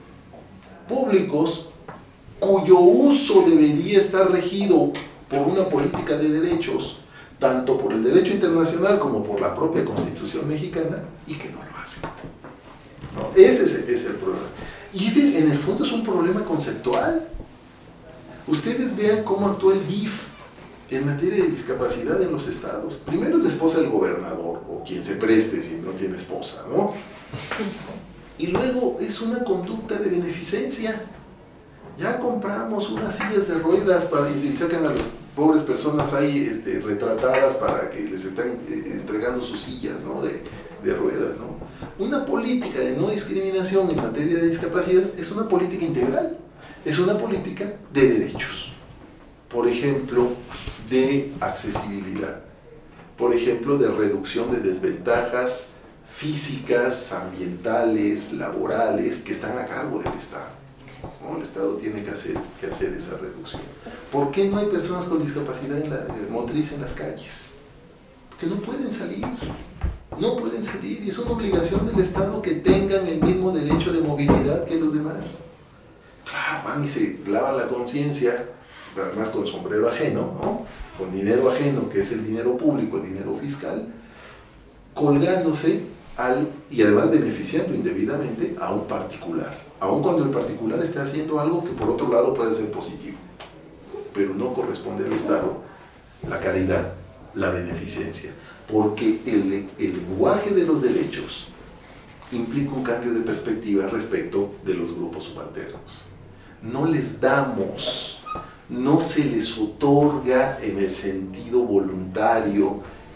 cuyo uso debería estar regido por una política de derechos, tanto por el derecho internacional como por la propia Constitución mexicana, y que no lo hacen, ¿no? Ese es el problema. Y en el fondo es un problema conceptual. Ustedes vean cómo actúa el DIF en materia de discapacidad en los estados. Primero es la esposa del gobernador, o quien se preste si no tiene esposa, ¿no? Y luego es una conducta de beneficencia. Ya compramos unas sillas de ruedas y sacan a las pobres personas ahí retratadas para que les están entregando sus sillas, ¿no? de ruedas, ¿no? Una política de no discriminación en materia de discapacidad es una política integral, es una política de derechos. Por ejemplo, de accesibilidad, por ejemplo, de reducción de desventajas físicas, ambientales, laborales, que están a cargo del Estado, ¿no? El Estado tiene que hacer esa reducción. ¿Por qué no hay personas con discapacidad motriz en las calles? Porque no pueden salir, y es una obligación del Estado que tengan el mismo derecho de movilidad que los demás. Claro, van y se lavan la conciencia, además con sombrero ajeno, ¿no? Con dinero ajeno, que es el dinero público, el dinero fiscal, colgándose y además beneficiando indebidamente a un particular, aun cuando el particular esté haciendo algo que por otro lado puede ser positivo, pero no corresponde al Estado la caridad, la beneficencia, porque el lenguaje de los derechos implica un cambio de perspectiva respecto de los grupos subalternos. No les damos, no se les otorga en el sentido voluntario,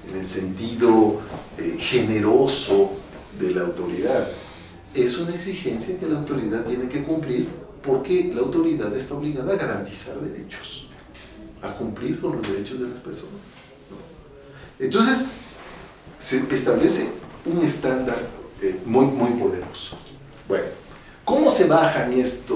en el sentido generoso de la autoridad. Es una exigencia que la autoridad tiene que cumplir porque la autoridad está obligada a garantizar derechos, a cumplir con los derechos de las personas, ¿no? Entonces, se establece un estándar muy, muy poderoso. Bueno, ¿cómo se bajan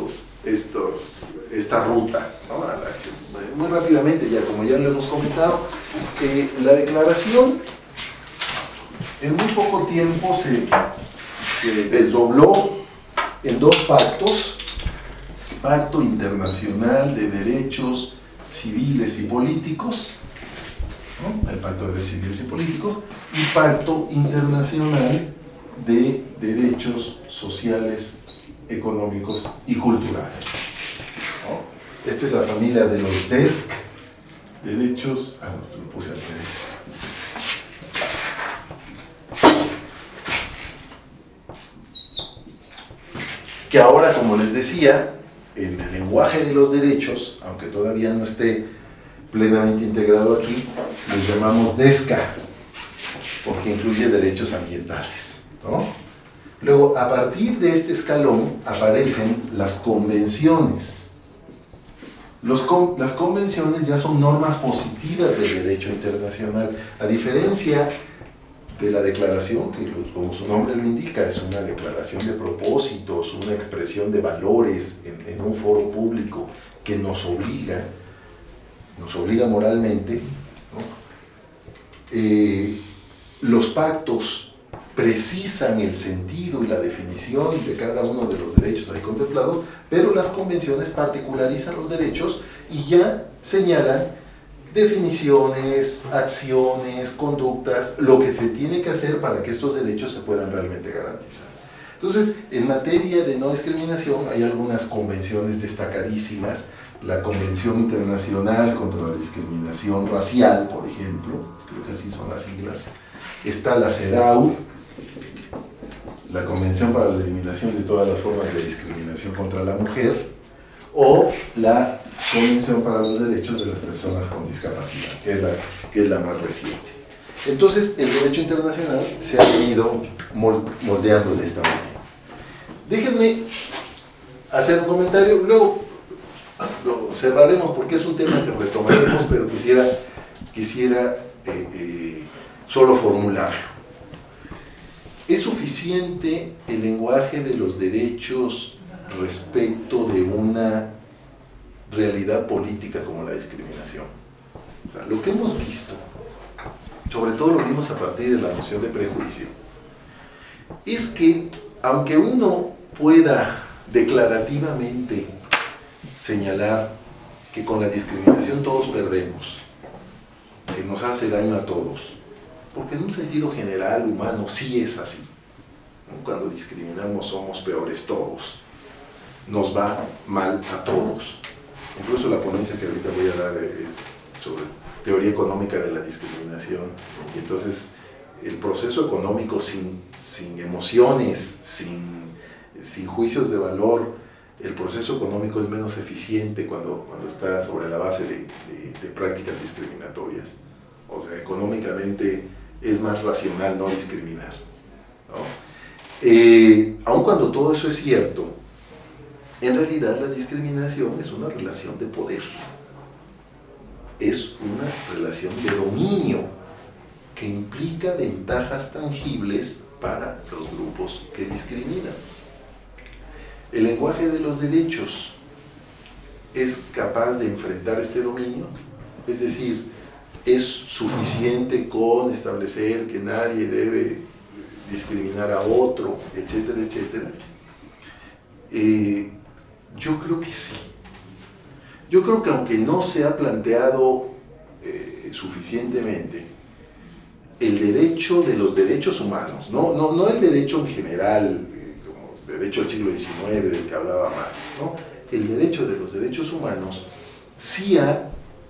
esta ruta, ¿no?, a la acción? Muy rápidamente, ya como ya lo hemos comentado, la declaración en muy poco tiempo se desdobló en dos pactos: Pacto Internacional de Derechos Civiles y Políticos, ¿no?, el Pacto de Derechos Civiles y Políticos, y Pacto Internacional de Derechos Sociales, Económicos y Culturales, ¿no? Esta es la familia de los DESC, derechos, no, esto lo puse al revés. Que ahora, como les decía, en el lenguaje de los derechos, aunque todavía no esté plenamente integrado aquí, los llamamos DESCA, porque incluye derechos ambientales, ¿no? Luego, a partir de este escalón, aparecen las convenciones. Las convenciones ya son normas positivas del derecho internacional, a diferencia de la declaración, que como su nombre lo indica, es una declaración de propósitos, una expresión de valores en un foro público que nos obliga moralmente, ¿no? Los pactos precisan el sentido y la definición de cada uno de los derechos ahí contemplados, pero las convenciones particularizan los derechos y ya señalan definiciones, acciones, conductas, lo que se tiene que hacer para que estos derechos se puedan realmente garantizar. Entonces, en materia de no discriminación hay algunas convenciones destacadísimas: la Convención Internacional contra la Discriminación Racial, por ejemplo, creo que así son las siglas. Está la CEDAW, la Convención para la Eliminación de todas las formas de discriminación contra la mujer, o la Convención para los Derechos de las Personas con Discapacidad, que es la más reciente. Entonces, el derecho internacional se ha venido moldeando de esta manera. Déjenme hacer un comentario, luego lo cerraremos porque es un tema que retomaremos, pero quisiera solo formularlo. ¿Es suficiente el lenguaje de los derechos respecto de una realidad política como la discriminación? O sea, lo que hemos visto, sobre todo lo vimos a partir de la noción de prejuicio, es que aunque uno pueda declarativamente señalar que con la discriminación todos perdemos, que nos hace daño a todos, porque en un sentido general humano sí es así, ¿no? Cuando discriminamos somos peores todos, nos va mal a todos. Incluso la ponencia que ahorita voy a dar es sobre teoría económica de la discriminación, y entonces el proceso económico sin emociones, sin juicios de valor, el proceso económico es menos eficiente cuando está sobre la base de prácticas discriminatorias. O sea, económicamente es más racional no discriminar, ¿no? Aun cuando todo eso es cierto, en realidad la discriminación es una relación de poder, es una relación de dominio que implica ventajas tangibles para los grupos que discriminan. El lenguaje de los derechos es capaz de enfrentar este dominio, es decir, es suficiente con establecer que nadie debe discriminar a otro, etcétera, etcétera. Yo creo que sí. Yo creo que aunque no se ha planteado suficientemente el derecho de los derechos humanos, no el derecho en general, como derecho del siglo XIX del que hablaba Marx, ¿no? El derecho de los derechos humanos sí ha,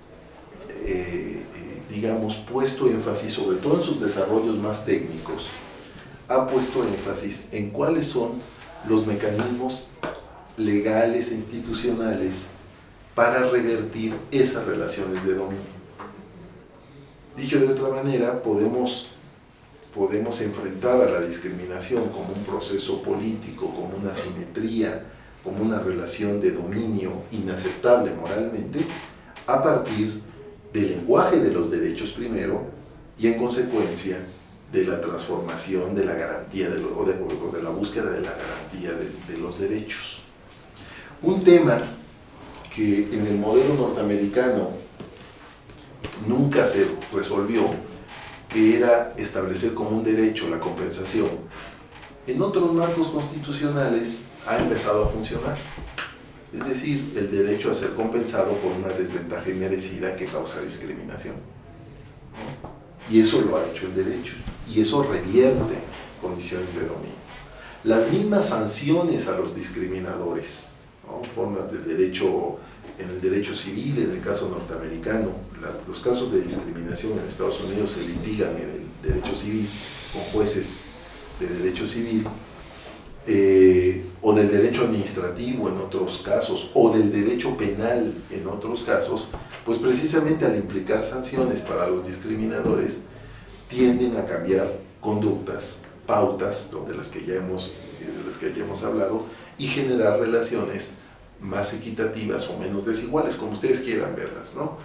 digamos, puesto énfasis, sobre todo en sus desarrollos más técnicos, ha puesto énfasis en cuáles son los mecanismos legales e institucionales para revertir esas relaciones de dominio. Dicho de otra manera, podemos enfrentar a la discriminación como un proceso político, como una asimetría, como una relación de dominio inaceptable moralmente, a partir del lenguaje de los derechos primero y en consecuencia de la transformación de la garantía o de la búsqueda de la garantía de los derechos. Un tema que en el modelo norteamericano nunca se resolvió, que era establecer como un derecho la compensación, en otros marcos constitucionales ha empezado a funcionar. Es decir, el derecho a ser compensado por una desventaja inmerecida que causa discriminación. Y eso lo ha hecho el derecho, y eso revierte condiciones de dominio. Las mismas sanciones a los discriminadores, ¿no? Formas del derecho, en el derecho civil, en el caso norteamericano, los casos de discriminación en Estados Unidos se litigan en el derecho civil con jueces de derecho civil, o del derecho administrativo en otros casos, o del derecho penal en otros casos, pues precisamente al implicar sanciones para los discriminadores tienden a cambiar conductas, pautas, de las que ya hemos hablado, y generar relaciones más equitativas o menos desiguales, como ustedes quieran verlas, ¿no?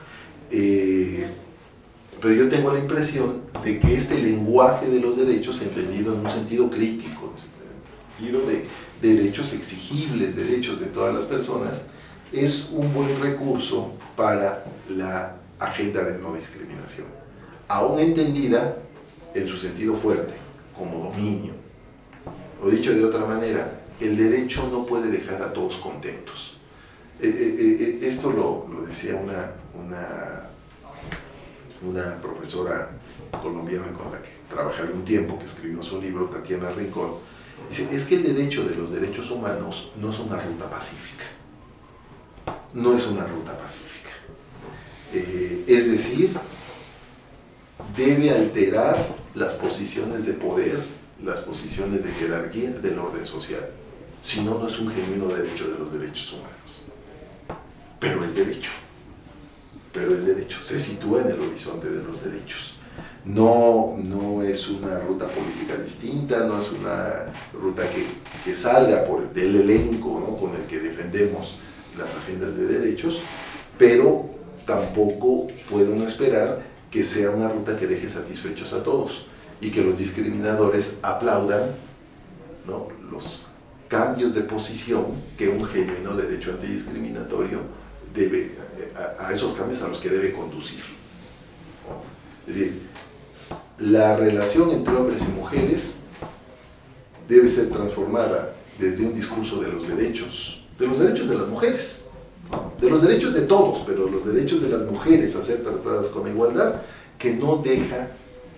Pero yo tengo la impresión de que este lenguaje de los derechos, entendido en un sentido crítico, en el sentido de derechos exigibles, derechos de todas las personas, es un buen recurso para la agenda de no discriminación, aún entendida en su sentido fuerte, como dominio. O dicho de otra manera, el derecho no puede dejar a todos contentos. Esto lo decía una profesora colombiana con la que trabajé algún tiempo, que escribió su libro, Tatiana Rincón. Dice, es que el derecho de los derechos humanos no es una ruta pacífica. No es una ruta pacífica. Es decir, debe alterar las posiciones de poder, las posiciones de jerarquía del orden social. Si no, no es un genuino derecho de los derechos humanos. Pero es derecho. Pero es derecho. Se sitúa en el horizonte de los derechos. No es una ruta política distinta, no es una ruta que salga del elenco, ¿no?, con el que defendemos las agendas de derechos, pero tampoco puede uno esperar que sea una ruta que deje satisfechos a todos y que los discriminadores aplaudan, ¿no?, los cambios de posición que un genuino derecho antidiscriminatorio debe, a esos cambios a los que debe conducir, ¿no? Es decir, la relación entre hombres y mujeres debe ser transformada desde un discurso de los derechos de las mujeres, ¿no?, de los derechos de todos, pero los derechos de las mujeres a ser tratadas con igualdad, que no deja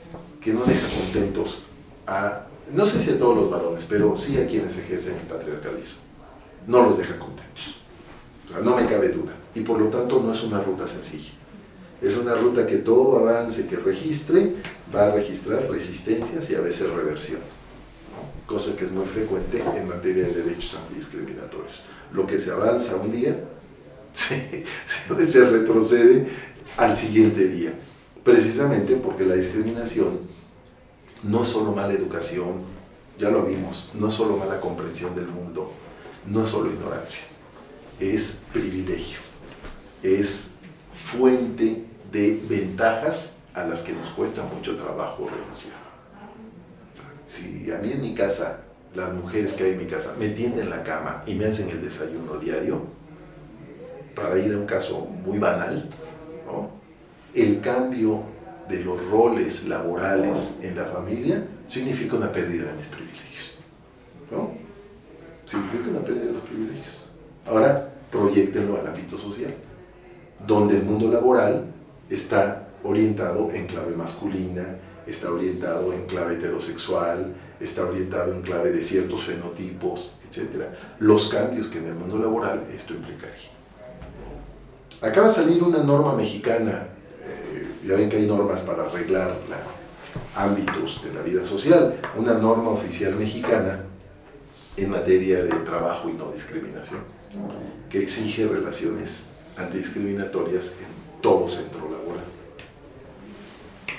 contentos a, no sé si a todos los varones, pero sí a quienes ejercen el patriarcalismo. No los deja contentos. O sea, no me cabe duda. Y por lo tanto no es una ruta sencilla. Es una ruta que todo avance que registre va a registrar resistencias y a veces reversión, ¿no?, cosa que es muy frecuente en materia de derechos antidiscriminatorios. Lo que se avanza un día se retrocede al siguiente día, precisamente porque la discriminación no es solo mala educación, ya lo vimos, no es solo mala comprensión del mundo, no es solo ignorancia, es privilegio, es fuente de ventajas a las que nos cuesta mucho trabajo renunciar. O sea, si a mí en mi casa, las mujeres que hay en mi casa me tienden la cama y me hacen el desayuno diario, para ir a un caso muy banal, ¿no?, el cambio de los roles laborales en la familia significa una pérdida de mis privilegios, ¿no? Significa una pérdida de los privilegios. Ahora, proyéctenlo al ámbito social, donde el mundo laboral está orientado en clave masculina, está orientado en clave heterosexual, está orientado en clave de ciertos fenotipos, etc. Los cambios que en el mundo laboral esto implicaría. Acaba de salir una norma mexicana, ya ven que hay normas para arreglar ámbitos de la vida social, una norma oficial mexicana en materia de trabajo y no discriminación, que exige relaciones antidiscriminatorias en todo centro laboral.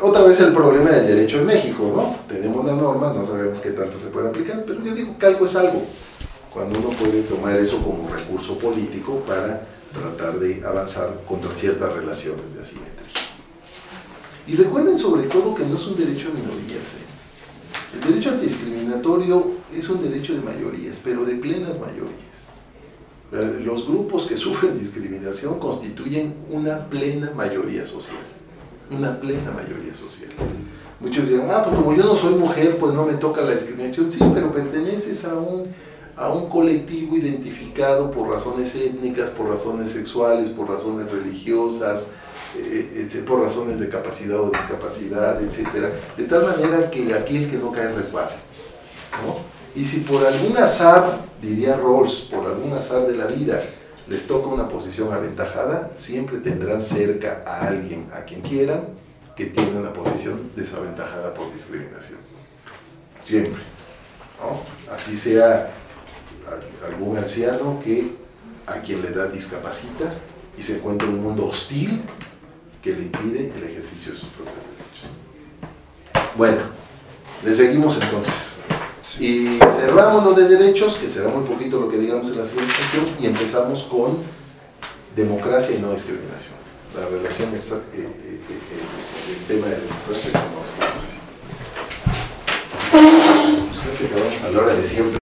otra vez el problema del derecho en México, ¿no? Tenemos una norma, no sabemos qué tanto se puede aplicar, pero yo digo que algo es algo, cuando uno puede tomar eso como recurso político para tratar de avanzar contra ciertas relaciones de asimetría. Y recuerden sobre todo que no es un derecho de minorías, ¿eh? El derecho antidiscriminatorio es un derecho de mayorías, pero de plenas mayorías. Los grupos que sufren discriminación constituyen una plena mayoría social. Una plena mayoría social. Muchos dirán, pues como yo no soy mujer, pues no me toca la discriminación. Sí, pero perteneces a un colectivo identificado por razones étnicas, por razones sexuales, por razones religiosas, por razones de capacidad o discapacidad, etc. De tal manera que aquel que no cae resbala, ¿no? Y si por algún azar, diría Rawls, por algún azar de la vida, les toca una posición aventajada, siempre tendrán cerca a alguien a quien quieran que tiene una posición desaventajada por discriminación. Siempre, ¿no? Así sea algún anciano que a quien la edad discapacita y se encuentra en un mundo hostil que le impide el ejercicio de sus propios derechos. Bueno, le seguimos entonces. Y cerramos lo de derechos, que será muy poquito lo que digamos en la siguiente sesión, y empezamos con democracia y no discriminación. La relación es el tema de democracia y no discriminación. Pues casi acabamos a la hora de siempre.